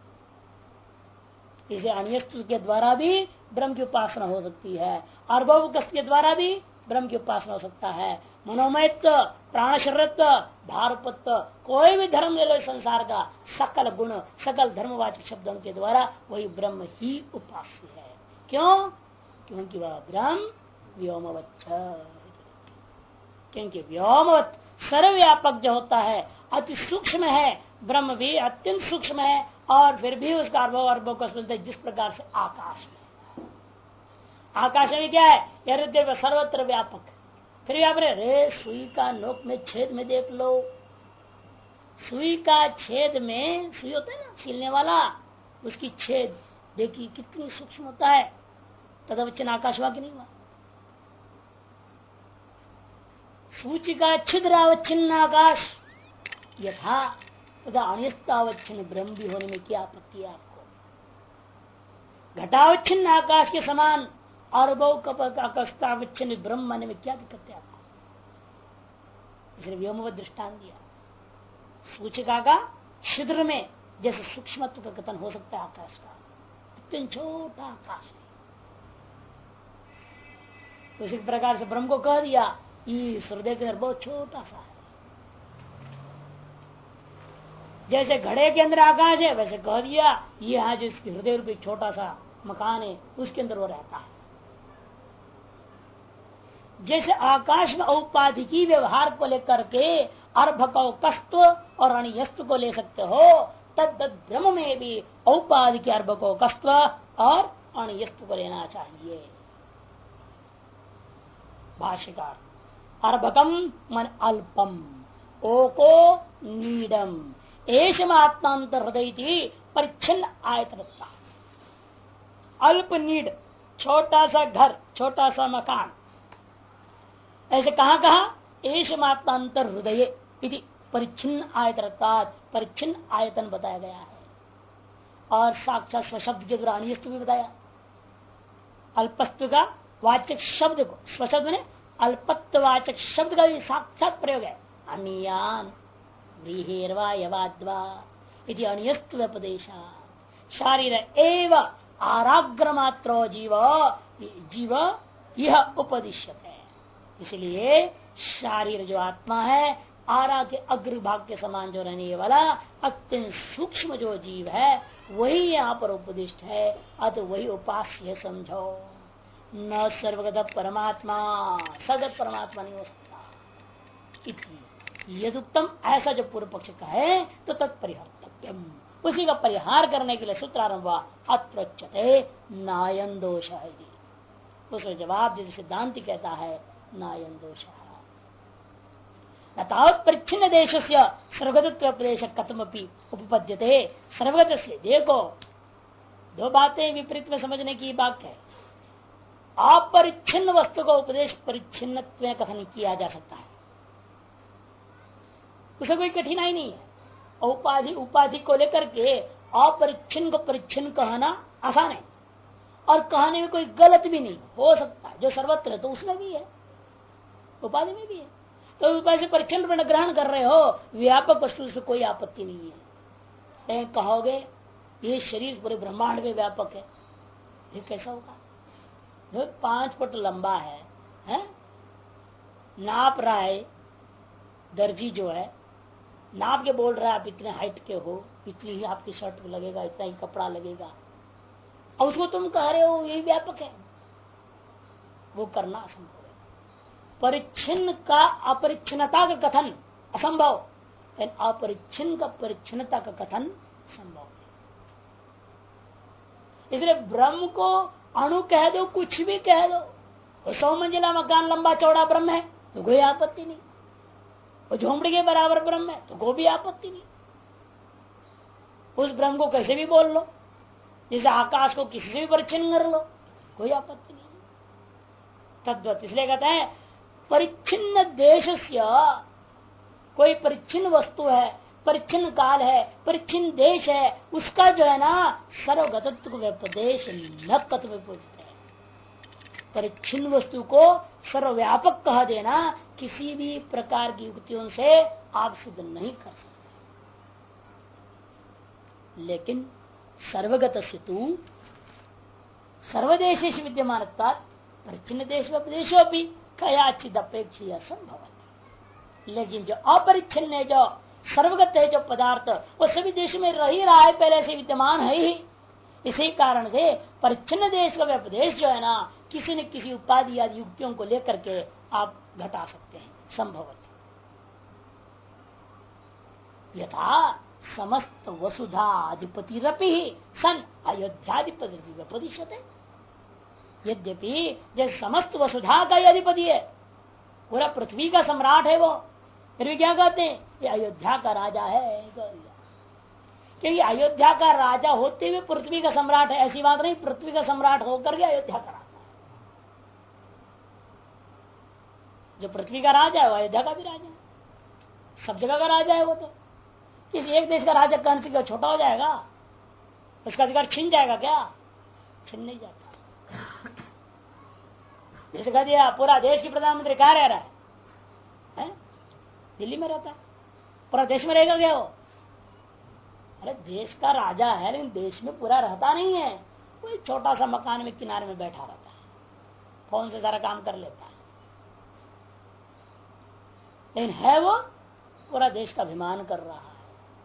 इसे अनियस्त के द्वारा भी ब्रह्म की उपासना हो सकती है, और बहुकस्त के द्वारा भी ब्रह्म की उपासना हो सकता है। मनोमयत्व, प्राण शरीरत्व, भारपत्व, कोई भी धर्म ले लो संसार का, सकल गुण सकल धर्मवाचक शब्दों के द्वारा वही ब्रह्म ही उपास्य है। क्यों? क्योंकि वह ब्रह्म व्योमवच्छ, क्योंकि व्योमवत सर्वव्यापक जो होता है, अति सूक्ष्म है, ब्रह्म भी अत्यंत सूक्ष्म है, और फिर भी उसका अनुभव को सुनते है, जिस प्रकार से आकाश में। आकाश में क्या है? यह सर्वत्र व्यापक। फिर आप रे सुई का नोक में छेद में देख लो, सुई का छेद में, सुई होता है ना छीलने वाला, उसकी छेद देखिए कितनी सूक्ष्म होता है। तदवचन आकाश हुआ कि नहीं हुआ? सूची का छिद्रावच्छिन्न आकाश यथा तथा अनिस्तावच्छिन्न ब्रह्म भी होने में क्या आपत्ति है आपको? घटावच्छिन्न आकाश के समान और बहुकस्तावच्छिन्न ब्रह्म होने में क्या दिक्कत है आपको? इसलिए व्योमवत दृष्टांत दिया। सूचिका का छिद्र में जैसे सूक्ष्मत्व का कथन हो सकता है आकाश का, इतने छोटा आकाश है, उसी प्रकार से ब्रह्म को कह दिया इस हृदय के अंदर बहुत छोटा सा है। जैसे घड़े के अंदर आकाश है, वैसे कह दिया ये यहाँ जो इसके हृदय रूपी छोटा सा मकान है उसके अंदर वो रहता है। जैसे आकाश में औपाधिकी व्यवहार को लेकर के अर्भ कष्ट और अनियस्त को ले सकते हो, तद ब्रह्म में भी औपाधि के अर्भ को कस्त्व और अणयस्व को लेना चाहिए। भाष्यकार अर्भकम मन अल्पम ओको नीडम एशमात्मांतर हृदय परिच्छिन्न आयतनता। अल्प नीड छोटा सा घर छोटा सा मकान, ऐसे कहा एशमात्मांतर हृदय इति परिच्छिन्न आयतनता, परिच्छिन्न आयतन बताया गया है। और साक्षात स्वशब्द के द्वारा अनियस्त भी बताया। अल्पत्व का वाचक शब्द को स्वशब्द ने अल्पत्व वाचक शब्द का भी साक्षात प्रयोग है। अनियान व्रीहेर्वा यवाद्वा इति अनियस्त व्यपदेशा शारीर एव आराग्र मात्रो जीव यह उपदिश्यते। इसलिए शारीर जो आत्मा है आरा के अग्रभाग के समान जो रहने वाला अत्यंत सूक्ष्म जो जीव है वही यहाँ पर उपदिष्ट है। अतः वही उपास्य समझो। न सर्वगत परमात्मा सगत परमात्मा नहीं हो सकता। यदुक्तम ऐसा जो पूर्व पक्ष का है तो तत्परिहर्तव्यम, उसी का परिहार करने के लिए सूत्रारंभ हुआ अत्रोच्यते नायन दोष है। उसका जवाब जैसे सिद्धांति कहता है नायन दोष तावत परिच्छिन्न देश से सर्वगतत्व प्रदेश कथमपि उपपद्यते। सर्वगत से देखो दो बातें विपरीत में समझने की बात है। अपरिच्छिन्न वस्तु का उपदेश परिच्छिन्न कथन किया जा सकता है, उसे कोई कठिनाई नहीं है। उपाधि को लेकर के अपरिच्छिन्न को परिच्छिन्न कहना आसान है और कहने में कोई गलत भी नहीं हो सकता। जो सर्वत्र है तो उसमें भी है, उपाधि में भी है। तो उपाधि से परिच्छिन्न ग्रहण कर रहे हो, व्यापक वस्तु से कोई आपत्ति नहीं है। लेकिन कहोगे ये शरीर पूरे ब्रह्मांड में व्यापक है, ये कैसा होगा? जो 5 फुट लंबा है? नाप रहा है दर्जी जो है, नाप के बोल रहा है आप इतने हाइट के हो, इतनी ही आपकी शर्ट लगेगा, इतना ही कपड़ा लगेगा, और उसको तुम कह रहे हो ये व्यापक है। वो करना असंभव है। परिच्छिन्न का अपरिच्छिन्नता का कथन असंभव, अपरिच्छिन्न का परिच्छिन्नता का कथन संभव है। इसलिए ब्रह्म को अणु कह दो, कुछ भी कह दो, 100 मंजिला मकान लंबा चौड़ा ब्रह्म है तो कोई आपत्ति नहीं। वो झोंपड़ी के बराबर ब्रह्म है तो कोई भी आपत्ति नहीं। उस ब्रह्म को कैसे भी बोल लो, जैसे आकाश को किसी से भी परिच्छिन्न कर लो, कोई आपत्ति नहीं। तद्वत इसलिए कहते हैं परिच्छिन्न देश कोई परिच्छिन्न वस्तु है, परिच्छिन्न काल है, परिच्छिन्न देश है, उसका जो है ना सर्वगतत्व को व्यपदेश न कत्व पूछते हैं। परिच्छिन्न वस्तु को सर्वव्यापक कह देना किसी भी प्रकार की युक्तियों से आप सिद्ध नहीं कर सकते। लेकिन सर्वगत से तू सर्वदेश विद्यमान परिच्छिन्न देश व्यपदेशो भी कयाचित अपेक्षा संभव है। लेकिन जो अपरिच्छिन्न है, जो सर्वगत है, जो पदार्थ वो सभी देश में रह ही रहा है, पहले से विद्यमान है ही। इसी कारण से परिच्छिन्न देश का व्यपदेश जो है ना किसी न किसी उपाधि आदि युक्तियों को लेकर के आप घटा सकते हैं संभवत। यथा समस्त वसुधा अधिपति रपि सन अयोध्याधिपति व्यपदिश्यते। यद्यपि जैसे समस्त वसुधा का ही अधिपति है, पूरा पृथ्वी का सम्राट है वो, फिर भी क्या कहते हैं ये अयोध्या का राजा है। क्योंकि अयोध्या का राजा होते हुए पृथ्वी का सम्राट है, ऐसी बात नहीं। पृथ्वी का सम्राट होकर के अयोध्या का राजा है। जो पृथ्वी का राजा है वो अयोध्या का भी राजा है, सब जगह का राजा है वो। तो किसी एक देश का राजा कौन सी छोटा हो जाएगा, उसका अधिकार छिन जाएगा क्या? छिन नहीं जाता। जैसे कह दिया पूरा देश की प्रधानमंत्री कहाँ रह रहा है? दिल्ली में रहता है। पूरा देश में रहेगा क्या वो? अरे देश का राजा है लेकिन देश में पूरा रहता नहीं है। कोई छोटा सा मकान में किनारे में बैठा रहता है, फोन से सारा काम कर लेता है। लेकिन है वो पूरा देश का अभिमान कर रहा है,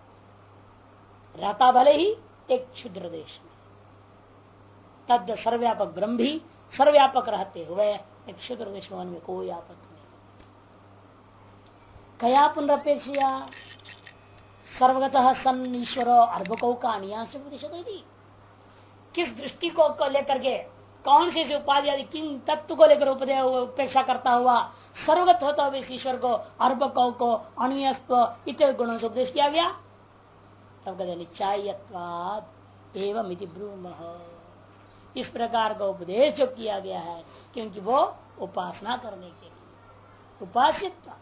रहता भले ही एक क्षुद्र देश में। तद सर्वव्यापक ब्रह्म भी सर्वव्यापक रहते हुए एक क्षुद्र देश में कोई आपत्ति नहीं। कया पुनरपेक्षा सर्वगतः सन ईश्वर अर्भको का अन्यास किस दृष्टि को लेकर के कौन से उपाधि आदि किन तत्व को लेकर उपेक्षा करता हुआ सर्वगत होता हुआ इस ईश्वर को अर्भको को अनियस्व इत्यादि गुणों से उपदेश किया गया। तब कहते निचायत्वाद एवं इति ब्रूमः, इस प्रकार का उपदेश जो किया गया है क्योंकि वो उपासना करने के लिए उपास्यत्व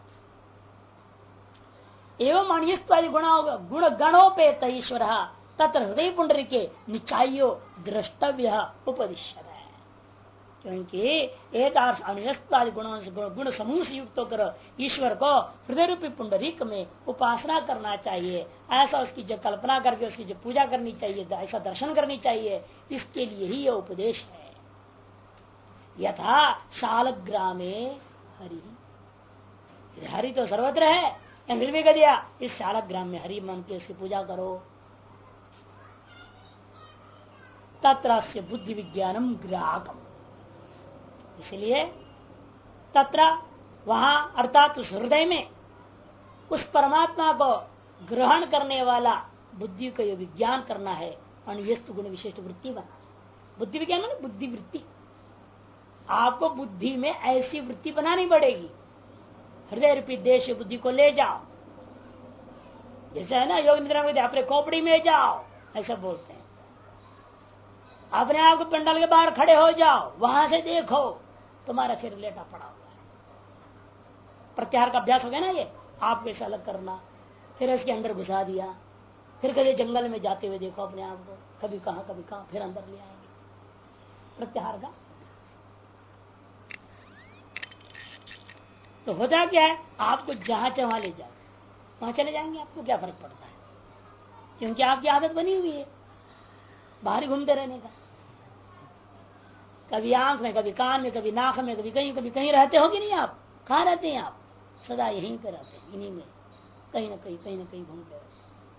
एवं अनियस्वादि गुण गणोपेत ईश्वर तत्र हृदय पुंडरी के निचायो द्रष्टव्य उपदिश्य है। क्योंकि एक अनियस्वादि गुण समूह से युक्त होकर ईश्वर को हृदय रूपी पुंडरीक में उपासना करना चाहिए, ऐसा उसकी जो कल्पना करके उसकी जो पूजा करनी चाहिए, ऐसा दर्शन करनी चाहिए, इसके लिए ही यह उपदेश है। यथा शालग्रामे हरि, हरि तो सर्वत्र है, फिर भी कह दिया इस शालग्राम में हरि मन के उसकी पूजा करो। तत्र से बुद्धि विज्ञानम ग्राहकम, इसलिए तत्र वहां अर्थात उस हृदय में उस परमात्मा को ग्रहण करने वाला बुद्धि को विज्ञान करना है, अनियस्त गुण विशिष्ट वृत्ति बनाना। बुद्धि विज्ञान माने बुद्धि वृत्ति, आपको बुद्धि में ऐसी वृत्ति बनानी पड़ेगी। हृदय रूपी देश बुद्धि को ले जाओ, जैसे है ना योग निद्रा में अपने खोपड़ी में जाओ ऐसा बोलते हैं। अपने आप को पंडाल के बाहर खड़े हो जाओ, वहां से देखो तुम्हारा शरीर लेटा पड़ा हुआ है। प्रत्याहार का अभ्यास हो गया ना ये, आप कैसे अलग करना, फिर इसके अंदर घुसा दिया, फिर कभी जंगल में जाते हुए देखो अपने आप को, कभी कहां फिर अंदर ले आएंगे। प्रत्याहार का तो होता क्या है, आपको जहां चाहे वहां ले जाओ, वहां चले जाएंगे, आपको क्या फर्क पड़ता है, क्योंकि आपकी आदत बनी हुई है बाहर घूमते रहने का। कभी आंख में, कभी कान में, कभी नाक में, कभी कहीं रहते हो कि नहीं, आप कहाँ रहते हैं, आप सदा यहीं पे रहते हैं, इन्हीं में कहीं ना कहीं घूमते रहते।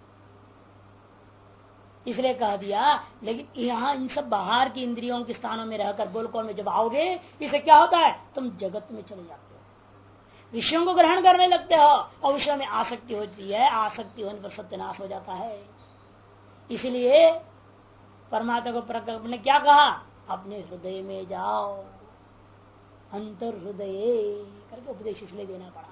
इसलिए कह दिया, लेकिन यहाँ इन सब बाहर की इंद्रियों के स्थानों में रहकर गोलकों में जब आओगे, इससे क्या होता है, तुम जगत में चले जाते हो, विषयों को ग्रहण करने लगते हो और विषयों में आसक्ति होती है। आसक्ति होने पर सत्यानाश हो जाता है। इसलिए परमात्मा को प्रकट ने क्या कहा, अपने हृदय में जाओ, अंतर हृदय करके उपदेश इसलिए देना पड़ा।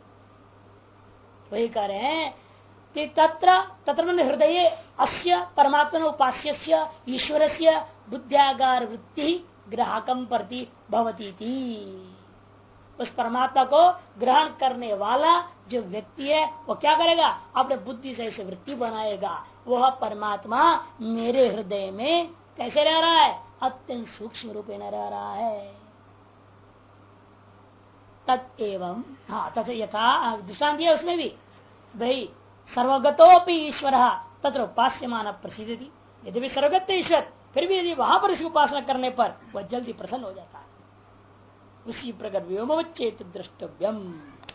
वही कह रहे हैं कि तत्र मन हृदय अस्य परमात्मा उपास्यस्य ईश्वरस्य बुद्ध्यागार वृत्ति ग्राहकम प्रति भवती थी। उस परमात्मा को ग्रहण करने वाला जो व्यक्ति है वो क्या करेगा, अपने बुद्धि से ऐसे वृत्ति बनाएगा। वह परमात्मा मेरे हृदय में कैसे रह रहा है, अत्यंत सूक्ष्म रूप में रह रहा है। तत्एवं तथा यथा दृष्टांत दिया उसमें भी, भाई सर्वगतोपि ईश्वर तत्र उपास्यमान प्रसिद्धि, यदि भी सर्वगत ईश्वर, फिर भी यदि वहां पर उसकी उपासना करने पर वह जल्दी प्रसन्न हो जाता है। उसी प्रकार व्योमवच्चेत द्रष्टव्यम,